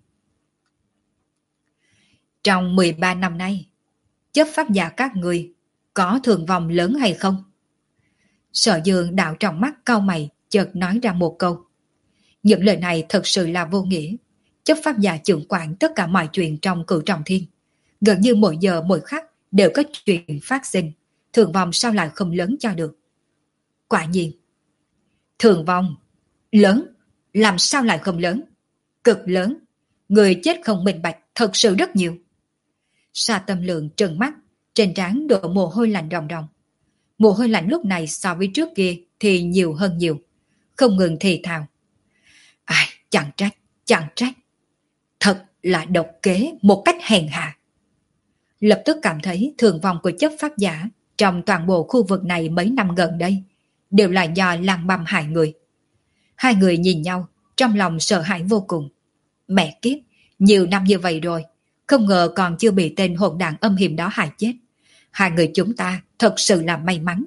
Trong mười ba năm nay, chấp pháp giả các người có thường vong lớn hay không? Sở Dương đạo trong mắt cau mày, chợt nói ra một câu. Những lời này thật sự là vô nghĩa. Chấp pháp giả trưởng quản tất cả mọi chuyện trong cửu trọng thiên. Gần như mỗi giờ mỗi khắc đều có chuyện phát sinh. Thường vong sao lại không lớn cho được? Quả nhiên. Thường vong lớn, làm sao lại không lớn? Cực lớn. Người chết không minh bạch thật sự rất nhiều. Sa Tâm Lượng trừng mắt, trên trán đổ mồ hôi lạnh ròng ròng. Mồ hôi lạnh lúc này so với trước kia thì nhiều hơn nhiều, không ngừng thì thào. Ai, chẳng trách, chẳng trách. Thật là độc kế một cách hèn hạ. Lập tức cảm thấy thường vong của chấp pháp giả trong toàn bộ khu vực này mấy năm gần đây đều là do lang băm hại người. Hai người nhìn nhau, trong lòng sợ hãi vô cùng. Mẹ kiếp, nhiều năm như vậy rồi, không ngờ còn chưa bị tên hỗn đản âm hiểm đó hại chết. Hai người chúng ta thật sự là may mắn.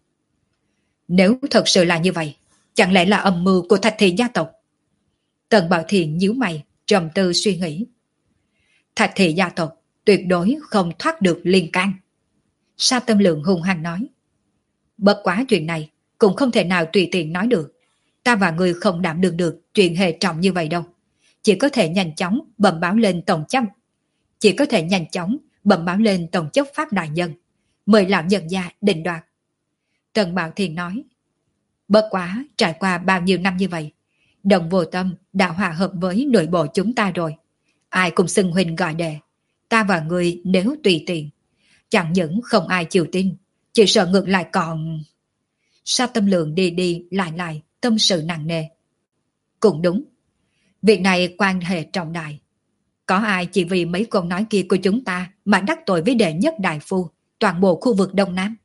Nếu thật sự là như vậy, chẳng lẽ là âm mưu của Thạch Thị gia tộc? Tần Bảo Thiện nhíu mày, trầm tư suy nghĩ. Thạch Thị gia tộc tuyệt đối không thoát được liên can. Sa Tâm Lượng hung hăng nói. Bất quá chuyện này cũng không thể nào tùy tiện nói được. Ta và người không đảm đương được chuyện hệ trọng như vậy đâu. Chỉ có thể nhanh chóng bẩm báo lên tổng chấp. Chỉ có thể nhanh chóng bẩm báo lên tổng chấp pháp đại nhân, mời lão nhân gia định đoạt. Tần Bảo Thiền nói. Bất quá trải qua bao nhiêu năm như vậy, Đồng Vô Tâm đã hòa hợp với nội bộ chúng ta rồi. Ai cũng xưng huynh gọi đệ. Ta và người nếu tùy tiện, chẳng những không ai chịu tin, chỉ sợ ngược lại còn... Sa Tâm Lượng đi đi lại lại, tâm sự nặng nề. Cũng đúng. Việc này quan hệ trọng đại. Có ai chỉ vì mấy câu nói kia của chúng ta mà đắc tội với đệ nhất đại phu toàn bộ khu vực Đông Nam?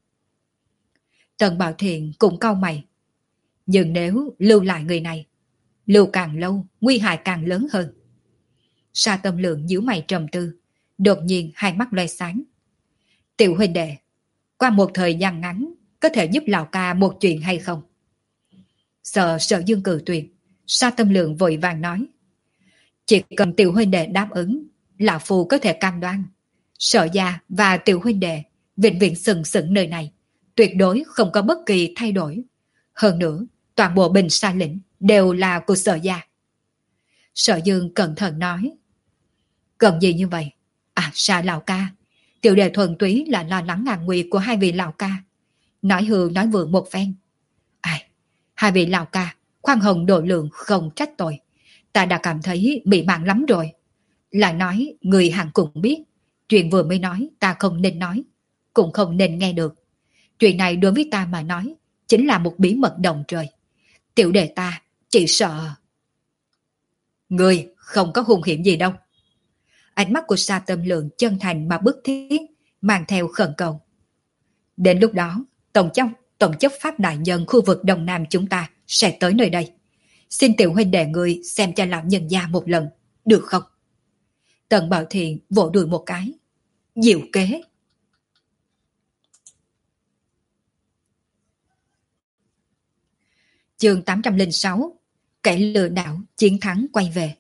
Tần Bảo Thiện cũng cau mày. Nhưng nếu lưu lại người này, lưu càng lâu, nguy hại càng lớn hơn. Sa Tâm Lượng nhíu mày trầm tư, đột nhiên hai mắt loe sáng. Tiểu huynh đệ, qua một thời gian ngắn, có thể giúp lão ca một chuyện hay không? Sợ Sở Dương cử tuyệt, Sa Tâm Lượng vội vàng nói. Chỉ cần tiểu huynh đệ đáp ứng, lão phu có thể cam đoan. Sở gia và tiểu huynh đệ vĩnh viễn sừng sững nơi này, tuyệt đối không có bất kỳ thay đổi. Hơn nữa, toàn bộ Bình Sa lĩnh đều là của Sở gia. Sở Dương cẩn thận nói. Cần gì như vậy? À, Sa lão ca, tiểu đệ thuần túy là lo lắng ngàn nguy của hai vị lão ca. Nói hư nói vượng một phen. Ai, hai vị lão ca, khoan hồng độ lượng không trách tội. Ta đã cảm thấy bị mạng lắm rồi. Lại nói người hẳn cũng biết, chuyện vừa mới nói ta không nên nói, cũng không nên nghe được. Chuyện này đối với ta mà nói, chính là một bí mật động trời. Tiểu đệ ta chỉ sợ... Người không có hung hiểm gì đâu. Ánh mắt của Sa Tâm Lượng chân thành mà bức thiết, mang theo khẩn cầu. Đến lúc đó, Tổng chấp, Tổng chấp pháp đại nhân khu vực Đông Nam chúng ta sẽ tới nơi đây. Xin tiểu huynh đệ người xem cho lão nhân gia một lần, được không? Tần Bảo Thiện vỗ đùi một cái. Diệu kế. Chương tám trăm lẻ sáu. Kẻ lừa đảo chiến thắng quay về.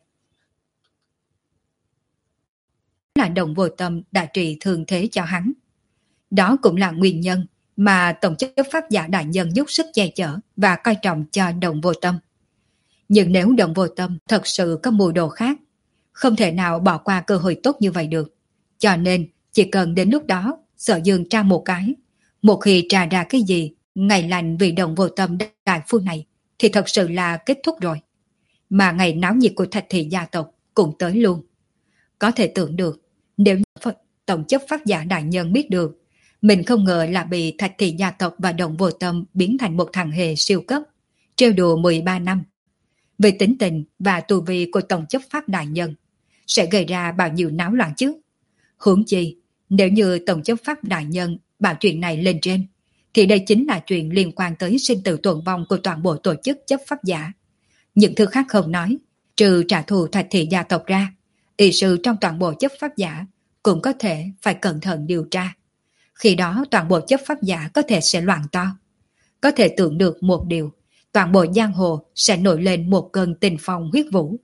Là Đồng Vô Tâm đã trị thương thế cho hắn. Đó cũng là nguyên nhân mà Tổng chấp pháp giả đại nhân dốc sức che chở và coi trọng cho Đồng Vô Tâm. Nhưng nếu Đồng Vô Tâm thật sự có mưu đồ khác, không thể nào bỏ qua cơ hội tốt như vậy được. Cho nên chỉ cần đến lúc đó Sở Dương tra một cái, một khi tra ra cái gì ngày lành vì Đồng Vô Tâm đại phu này thì thật sự là kết thúc rồi. Mà ngày náo nhiệt của Thạch Thị gia tộc cũng tới luôn. Có thể tưởng được, nếu Tổng chấp pháp giả đại nhân biết được, mình không ngờ là bị Thạch Thị gia tộc và Đồng Vô Tâm biến thành một thằng hề siêu cấp, trêu đùa mười ba năm. Về tính tình và tu vi của Tổng chấp pháp đại nhân, sẽ gây ra bao nhiêu náo loạn chứ? Huống chi, nếu như Tổng chấp pháp đại nhân bảo chuyện này lên trên, thì đây chính là chuyện liên quan tới sinh tử tồn vong của toàn bộ tổ chức chấp pháp giả. Những thứ khác không nói, trừ trả thù Thạch Thị gia tộc ra, y sư trong toàn bộ chấp pháp giả cũng có thể phải cẩn thận điều tra. Khi đó toàn bộ chấp pháp giả có thể sẽ loạn to. Có thể tưởng được một điều, toàn bộ giang hồ sẽ nổi lên một cơn tình phong huyết vũ.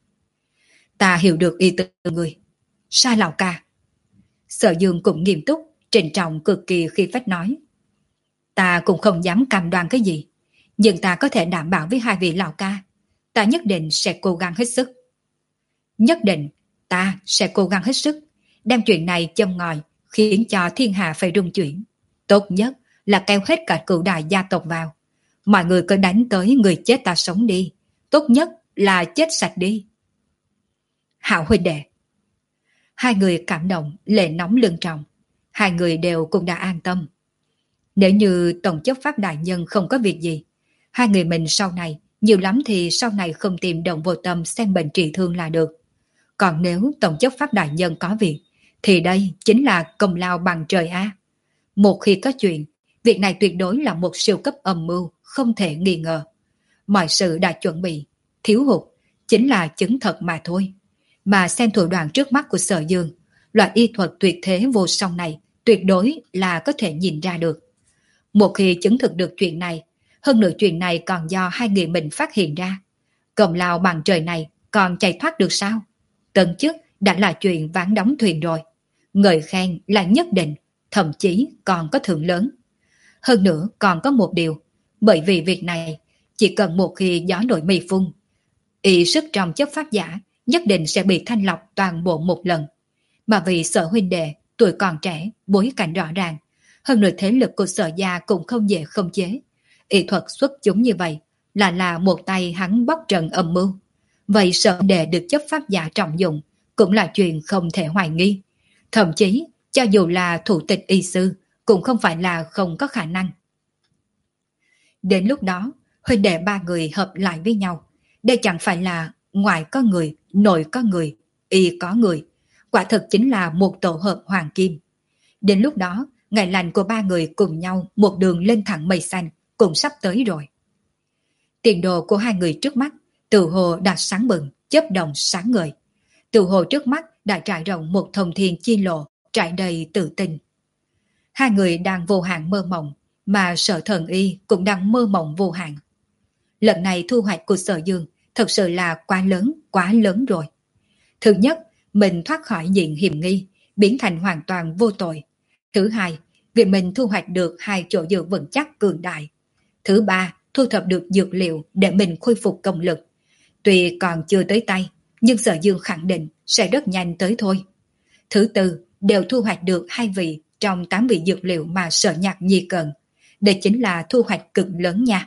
Ta hiểu được ý tư người. Sa lão ca. Sở Dương cũng nghiêm túc, trịnh trọng cực kỳ khi phách nói. Ta cũng không dám cam đoan cái gì, nhưng ta có thể đảm bảo với hai vị lão ca, ta nhất định sẽ cố gắng hết sức. Nhất định, ta sẽ cố gắng hết sức, đem chuyện này châm ngòi, khiến cho thiên hạ phải rung chuyển. Tốt nhất là kéo hết cả cửu đại gia tộc vào. Mọi người cứ đánh tới người chết ta sống đi, tốt nhất là chết sạch đi. Hảo huynh đệ. Hai người cảm động, lệ nóng lưng tròng. Hai người đều cũng đã an tâm. Nếu như Tổng chấp pháp đại nhân không có việc gì, hai người mình sau này, nhiều lắm thì sau này không tìm Đồng Vô Tâm xem bệnh trị thương là được. Còn nếu Tổng chấp pháp đại nhân có việc, thì đây chính là công lao bằng trời A. Một khi có chuyện, việc này tuyệt đối là một siêu cấp âm mưu, không thể nghi ngờ. Mọi sự đã chuẩn bị, thiếu hụt, chính là chứng thật mà thôi. Mà xem thủ đoạn trước mắt của Sở Dương, loại y thuật tuyệt thế vô song này tuyệt đối là có thể nhìn ra được. Một khi chứng thực được chuyện này, hơn nữa chuyện này còn do hai người mình phát hiện ra, công lao bằng trời này còn chạy thoát được sao? Tận chức đã là chuyện ván đóng thuyền rồi. Ngợi khen là nhất định, thậm chí còn có thưởng lớn. Hơn nữa còn có một điều, bởi vì việc này, chỉ cần một khi gió nổi mây phun, y sức trong chấp pháp giả nhất định sẽ bị thanh lọc toàn bộ một lần. Mà vì Sở huynh đệ, tuổi còn trẻ, bối cảnh rõ ràng, hơn nữa thế lực của Sở gia cũng không dễ không chế. Y thuật xuất chúng như vậy là là một tay hắn bóc trần âm mưu. Vậy Sở huynh đệ được chấp pháp giả trọng dụng cũng là chuyện không thể hoài nghi. Thậm chí, cho dù là thủ tịch y sư, cũng không phải là không có khả năng. Đến lúc đó, huynh đệ ba người hợp lại với nhau. Đây chẳng phải là ngoài có người, nội có người, y có người. Quả thực chính là một tổ hợp hoàng kim. Đến lúc đó, ngày lành của ba người cùng nhau một đường lên thẳng mây xanh, cũng sắp tới rồi. Tiền đồ của hai người trước mắt, tự hồ đã sáng bừng, chớp động sáng ngời. Tự hồ trước mắt đã trải rộng một thông thiên chi lộ, trải đầy tự tin. Hai người đang vô hạn mơ mộng, mà Sở Thần Y cũng đang mơ mộng vô hạn. Lần này thu hoạch của Sở Dương thật sự là quá lớn, quá lớn rồi. Thứ nhất, mình thoát khỏi diện hiểm nghi, biến thành hoàn toàn vô tội. Thứ hai, việc mình thu hoạch được hai chỗ dựa vững chắc cường đại. Thứ ba, thu thập được dược liệu để mình khôi phục công lực. Tuy còn chưa tới tay, nhưng Sở Dương khẳng định sẽ rất nhanh tới thôi. Thứ tư, đều thu hoạch được hai vị trong tám vị dược liệu mà Sở Nhạc Nhi cần. Đây chính là thu hoạch cực lớn nha.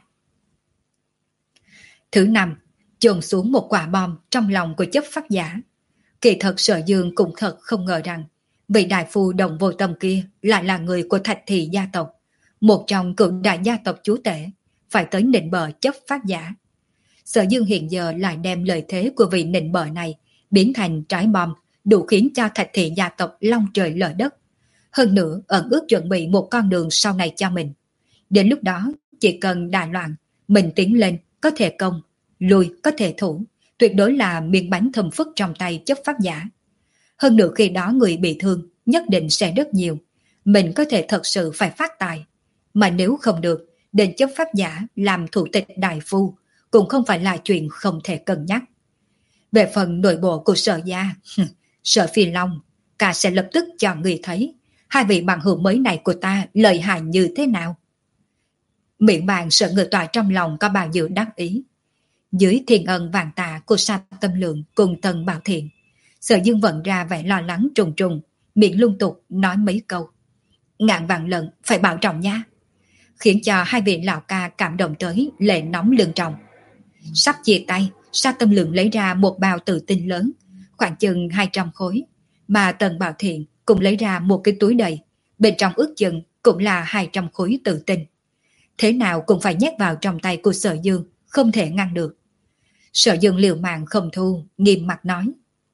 Thứ năm, chôn xuống một quả bom trong lòng của chấp pháp giả. Kỳ thật Sở Dương cũng thật không ngờ rằng vị đại phu đồng vô tâm kia lại là người của Thạch Thị gia tộc, một trong cựu đại gia tộc chúa tể, phải tới nịnh bợ chấp pháp giả. Sở Dương hiện giờ lại đem lời thế của vị nịnh bợ này biến thành trái bom, đủ khiến cho Thạch Thị gia tộc long trời lở đất. Hơn nữa ẩn ước chuẩn bị một con đường sau này cho mình. Đến lúc đó chỉ cần đại loạn, mình tiến lên có thể công, lùi có thể thủ, tuyệt đối là miếng bánh thơm phức trong tay chấp pháp giả. Hơn nữa khi đó người bị thương nhất định sẽ rất nhiều, mình có thể thật sự phải phát tài. Mà nếu không được, đến chấp pháp giả làm thủ tịch đại phu cũng không phải là chuyện không thể cân nhắc. Về phần nội bộ của Sở gia, Sở Phi Long, cả sẽ lập tức cho người thấy hai vị bằng hữu mới này của ta lợi hại như thế nào. Miệng bàn Sở Ngự Tọa trong lòng có bao nhiêu đắc ý. Dưới thiên ân vàng tạ của Sa Tâm Lượng cùng Tần Bảo Thiện, Sở Dương vận ra vẻ lo lắng trùng trùng, miệng lung tục nói mấy câu. Ngàn vạn lần phải bảo trọng nha. Khiến cho hai vị lão ca cảm động tới lệ nóng lưng tròng. Sắp chia tay, Sa Tâm Lượng lấy ra một bao tự tin lớn, khoảng chừng hai trăm khối, mà Tần Bảo Thiện cũng lấy ra một cái túi đầy, bên trong ước chừng cũng là hai trăm khối tự tin. Thế nào cũng phải nhét vào trong tay của Sở Dương, không thể ngăn được. Sở Dương liều mạng không thu, nghiêm mặt nói.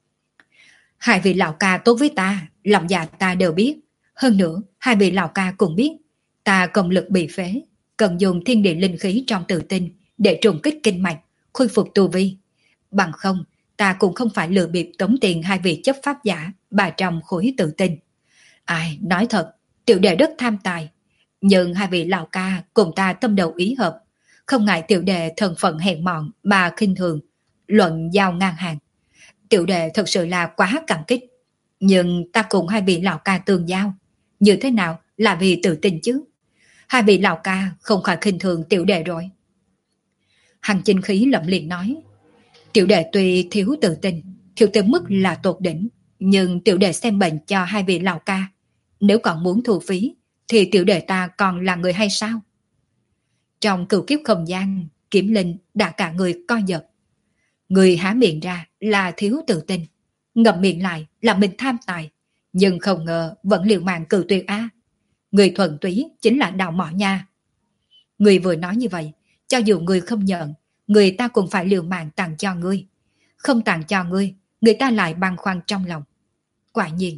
Hai vị lão ca tốt với ta, lòng dạ ta đều biết. Hơn nữa, hai vị lão ca cũng biết, ta công lực bị phế, cần dùng thiên địa linh khí trong tự tinh để trùng kích kinh mạch, khôi phục tu vi. Bằng không, ta cũng không phải lừa bịp tống tiền hai vị chấp pháp giả ba trăm khối tự tinh. Ai, nói thật, tiểu đệ rất tham tài. Nhưng hai vị lão ca cùng ta tâm đầu ý hợp, không ngại tiểu đệ thân phận hèn mọn mà khinh thường, luận giao ngang hàng. Tiểu đệ thật sự là quá cảm kích. Nhưng ta cùng hai vị lão ca tương giao, như thế nào là vì tự tin chứ? Hai vị lão ca không khỏi khinh thường tiểu đệ rồi. Hằng Chinh Khí lẩm liền nói, tiểu đệ tuy thiếu tự tin, thiếu tới mức là tột đỉnh, nhưng tiểu đệ xem bệnh cho hai vị lão ca, nếu còn muốn thu phí thì tiểu đệ ta còn là người hay sao? Trong cửu kiếp không gian, Kiếm Linh đã cả người co giật. Người há miệng ra là thiếu tự tin, ngậm miệng lại là mình tham tài, nhưng không ngờ vẫn liều mạng cự tuyệt a. Người thuần túy chính là đào mỏ nha. Người vừa nói như vậy, cho dù người không nhận, người ta cũng phải liều mạng tặng cho ngươi. Không tặng cho ngươi, người ta lại băn khoăn trong lòng. Quả nhiên.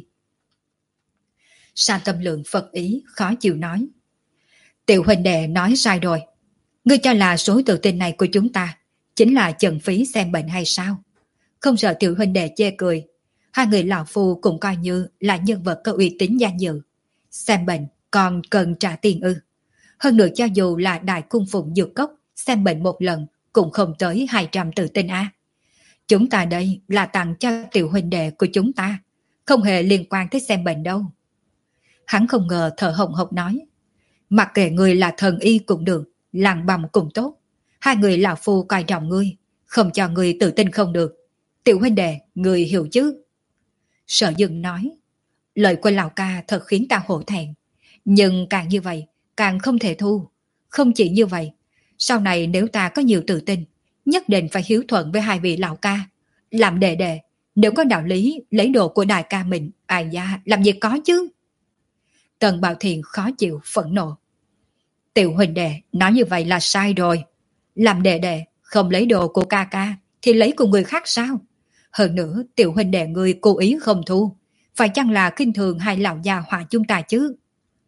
Sa Tâm Lượng phật ý khó chịu nói, tiểu huynh đệ nói sai rồi. Ngươi cho là số tự tin này của chúng ta chính là chần phí xem bệnh hay sao? Không sợ tiểu huynh đệ chê cười. Hai người lão phu cũng coi như là nhân vật có uy tín danh dự. Xem bệnh còn cần trả tiền ư? Hơn nữa cho dù là đại cung phụng dược cốc xem bệnh một lần cũng không tới hai trăm tự tin a. Chúng ta đây là tặng cho tiểu huynh đệ của chúng ta, không hề liên quan tới xem bệnh đâu. Hắn không ngờ thở hồng hộc nói, mặc kệ người là thần y cũng được, làng bầm cũng tốt. Hai người lão phu coi trọng ngươi, không cho ngươi tự tin không được. Tiểu huynh đệ, ngươi hiểu chứ? Sở Dương nói, lời của lão ca thật khiến ta hổ thẹn. Nhưng càng như vậy, càng không thể thu. Không chỉ như vậy, sau này nếu ta có nhiều tự tin, nhất định phải hiếu thuận với hai vị lão ca. Làm đệ đệ, nếu có đạo lý lấy đồ của đại ca mình, ai da, làm gì có chứ? Tần Bảo Thiện khó chịu, phẫn nộ. Tiểu huynh đệ nói như vậy là sai rồi. Làm đệ đệ không lấy đồ của ca ca thì lấy của người khác sao? Hơn nữa tiểu huynh đệ người cố ý không thu, phải chăng là khinh thường hai lão già hòa chúng ta chứ?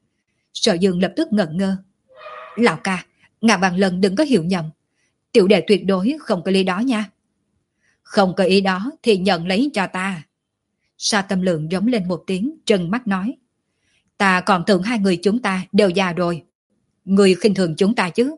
Sở Dương lập tức ngẩn ngơ. Lão ca, ngàn vạn lần đừng có hiểu nhầm. Tiểu đệ tuyệt đối không có lý đó nha. Không có ý đó thì nhận lấy cho ta. Sa Tâm Lượng rống lên một tiếng, trừng mắt nói, ta còn tưởng hai người chúng ta đều già rồi, người khinh thường chúng ta chứ?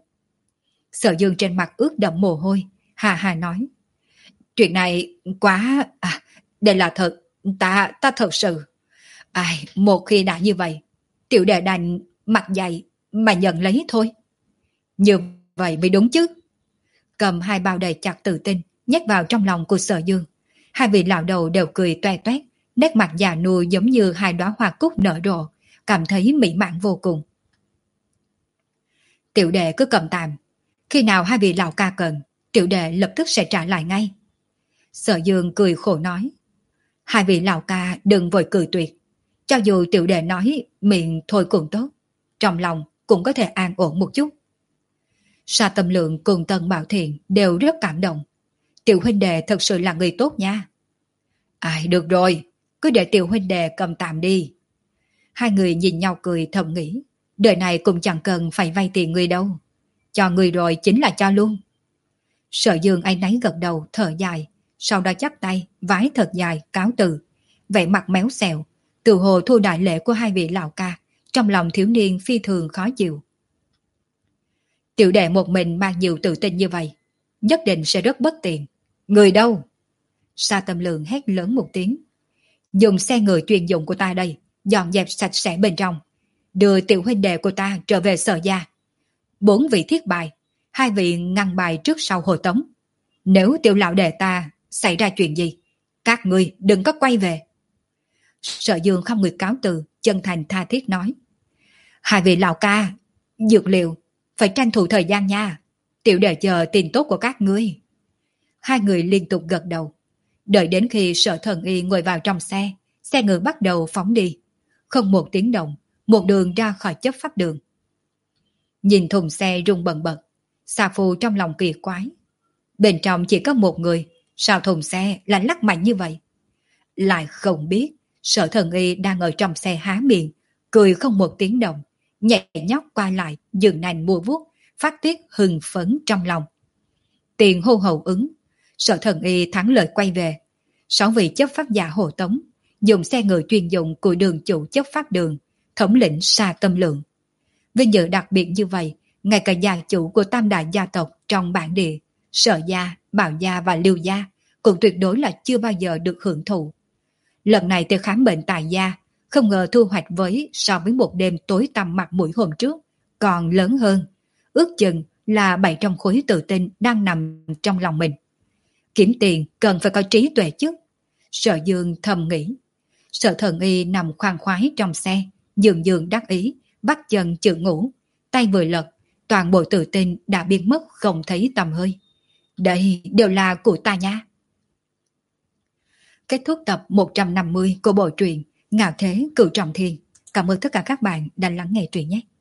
Sở Dương trên mặt ướt đẫm mồ hôi, hà hà nói, chuyện này quá, à, đây là thật, ta, ta thật sự. Ai, một khi đã như vậy, tiểu đệ đành mặt dày mà nhận lấy thôi. Như vậy mới đúng chứ. Cầm hai bao đầy chặt tự tin, nhét vào trong lòng của Sở Dương. Hai vị lão đầu đều cười toe toét, nét mặt già nua giống như hai đóa hoa cúc nở rộ, cảm thấy mỹ mãn vô cùng. Tiểu đệ cứ cầm tạm, khi nào hai vị lão ca cần, tiểu đệ lập tức sẽ trả lại ngay. Sở Dương cười khổ nói, Hai vị lão ca đừng vội cự tuyệt. Cho dù tiểu đệ nói miệng thôi cũng tốt, trong lòng cũng có thể an ổn một chút. Sa Tâm Lượng cùng Tân Bảo Thiện đều rất cảm động. Tiểu huynh đệ thật sự là người tốt nha. Ai được rồi, cứ để tiểu huynh đệ cầm tạm đi. Hai người nhìn nhau cười thầm nghĩ, đời này cũng chẳng cần phải vay tiền người đâu. Cho người rồi chính là cho luôn. Sở Dương áy náy gật đầu thở dài, sau đó chắp tay, vái thật dài, cáo từ. Vẻ mặt méo xẹo, từ hồ thu đại lễ của hai vị lão ca, trong lòng thiếu niên phi thường khó chịu. Tiểu đệ một mình mang nhiều tự tin như vậy, nhất định sẽ rất bất tiện. Người đâu? Sa Tâm Lượng hét lớn một tiếng. Dùng xe người chuyên dụng của ta đây, dọn dẹp sạch sẽ bên trong. Đưa tiểu huynh đệ của ta trở về Sở gia. Bốn vị thiết bài, hai vị ngăn bài trước sau hộ tống. Nếu tiểu lão đệ ta xảy ra chuyện gì, các ngươi đừng có quay về. Sở Dương không người cáo từ, chân thành tha thiết nói. Hai vị lão ca, dược liệu, phải tranh thủ thời gian nha. Tiểu đệ chờ tin tốt của các ngươi. Hai người liên tục gật đầu. Đợi đến khi Sở Thần Y ngồi vào trong xe, xe ngựa bắt đầu phóng đi. Không một tiếng động, một đường ra khỏi chấp pháp đường. Nhìn thùng xe rung bần bật, Sa Phu trong lòng kỳ quái. Bên trong chỉ có một người, sao thùng xe lại lắc mạnh như vậy? Lại không biết, Sở Thần Y đang ở trong xe há miệng, cười không một tiếng động, nhẹ nhóc qua lại, dừng nành mua vuốt, phát tiết hưng phấn trong lòng. Tiền hô hậu ứng, Sở Thần Y thắng lợi quay về. Sáu vị chấp pháp giả hộ tống, dùng xe ngựa chuyên dụng của đường chủ chấp pháp đường, thống lĩnh Sa Tâm Lượng. Vinh dự đặc biệt như vậy, ngay cả gia chủ của tam đại gia tộc trong bản địa, Sở gia, Bảo gia và Lưu gia, cũng tuyệt đối là chưa bao giờ được hưởng thụ. Lần này tới khám bệnh tại gia, không ngờ thu hoạch với so với một đêm tối tăm mặt mũi hôm trước, còn lớn hơn. Ước chừng là bảy trăm khối tự tin đang nằm trong lòng mình. Kiếm tiền cần phải có trí tuệ chứ. Sở Dương thầm nghĩ. Sở Thần Y nằm khoan khoái trong xe, dường dường đắc ý, bắt chân chữ ngủ. Tay vừa lật, toàn bộ tự tin đã biến mất không thấy tầm hơi. Đây đều là của ta nha. Kết thúc tập một trăm năm mươi của bộ truyện Ngạo Thế Cửu Trọng Thiên. Cảm ơn tất cả các bạn đã lắng nghe truyện nhé.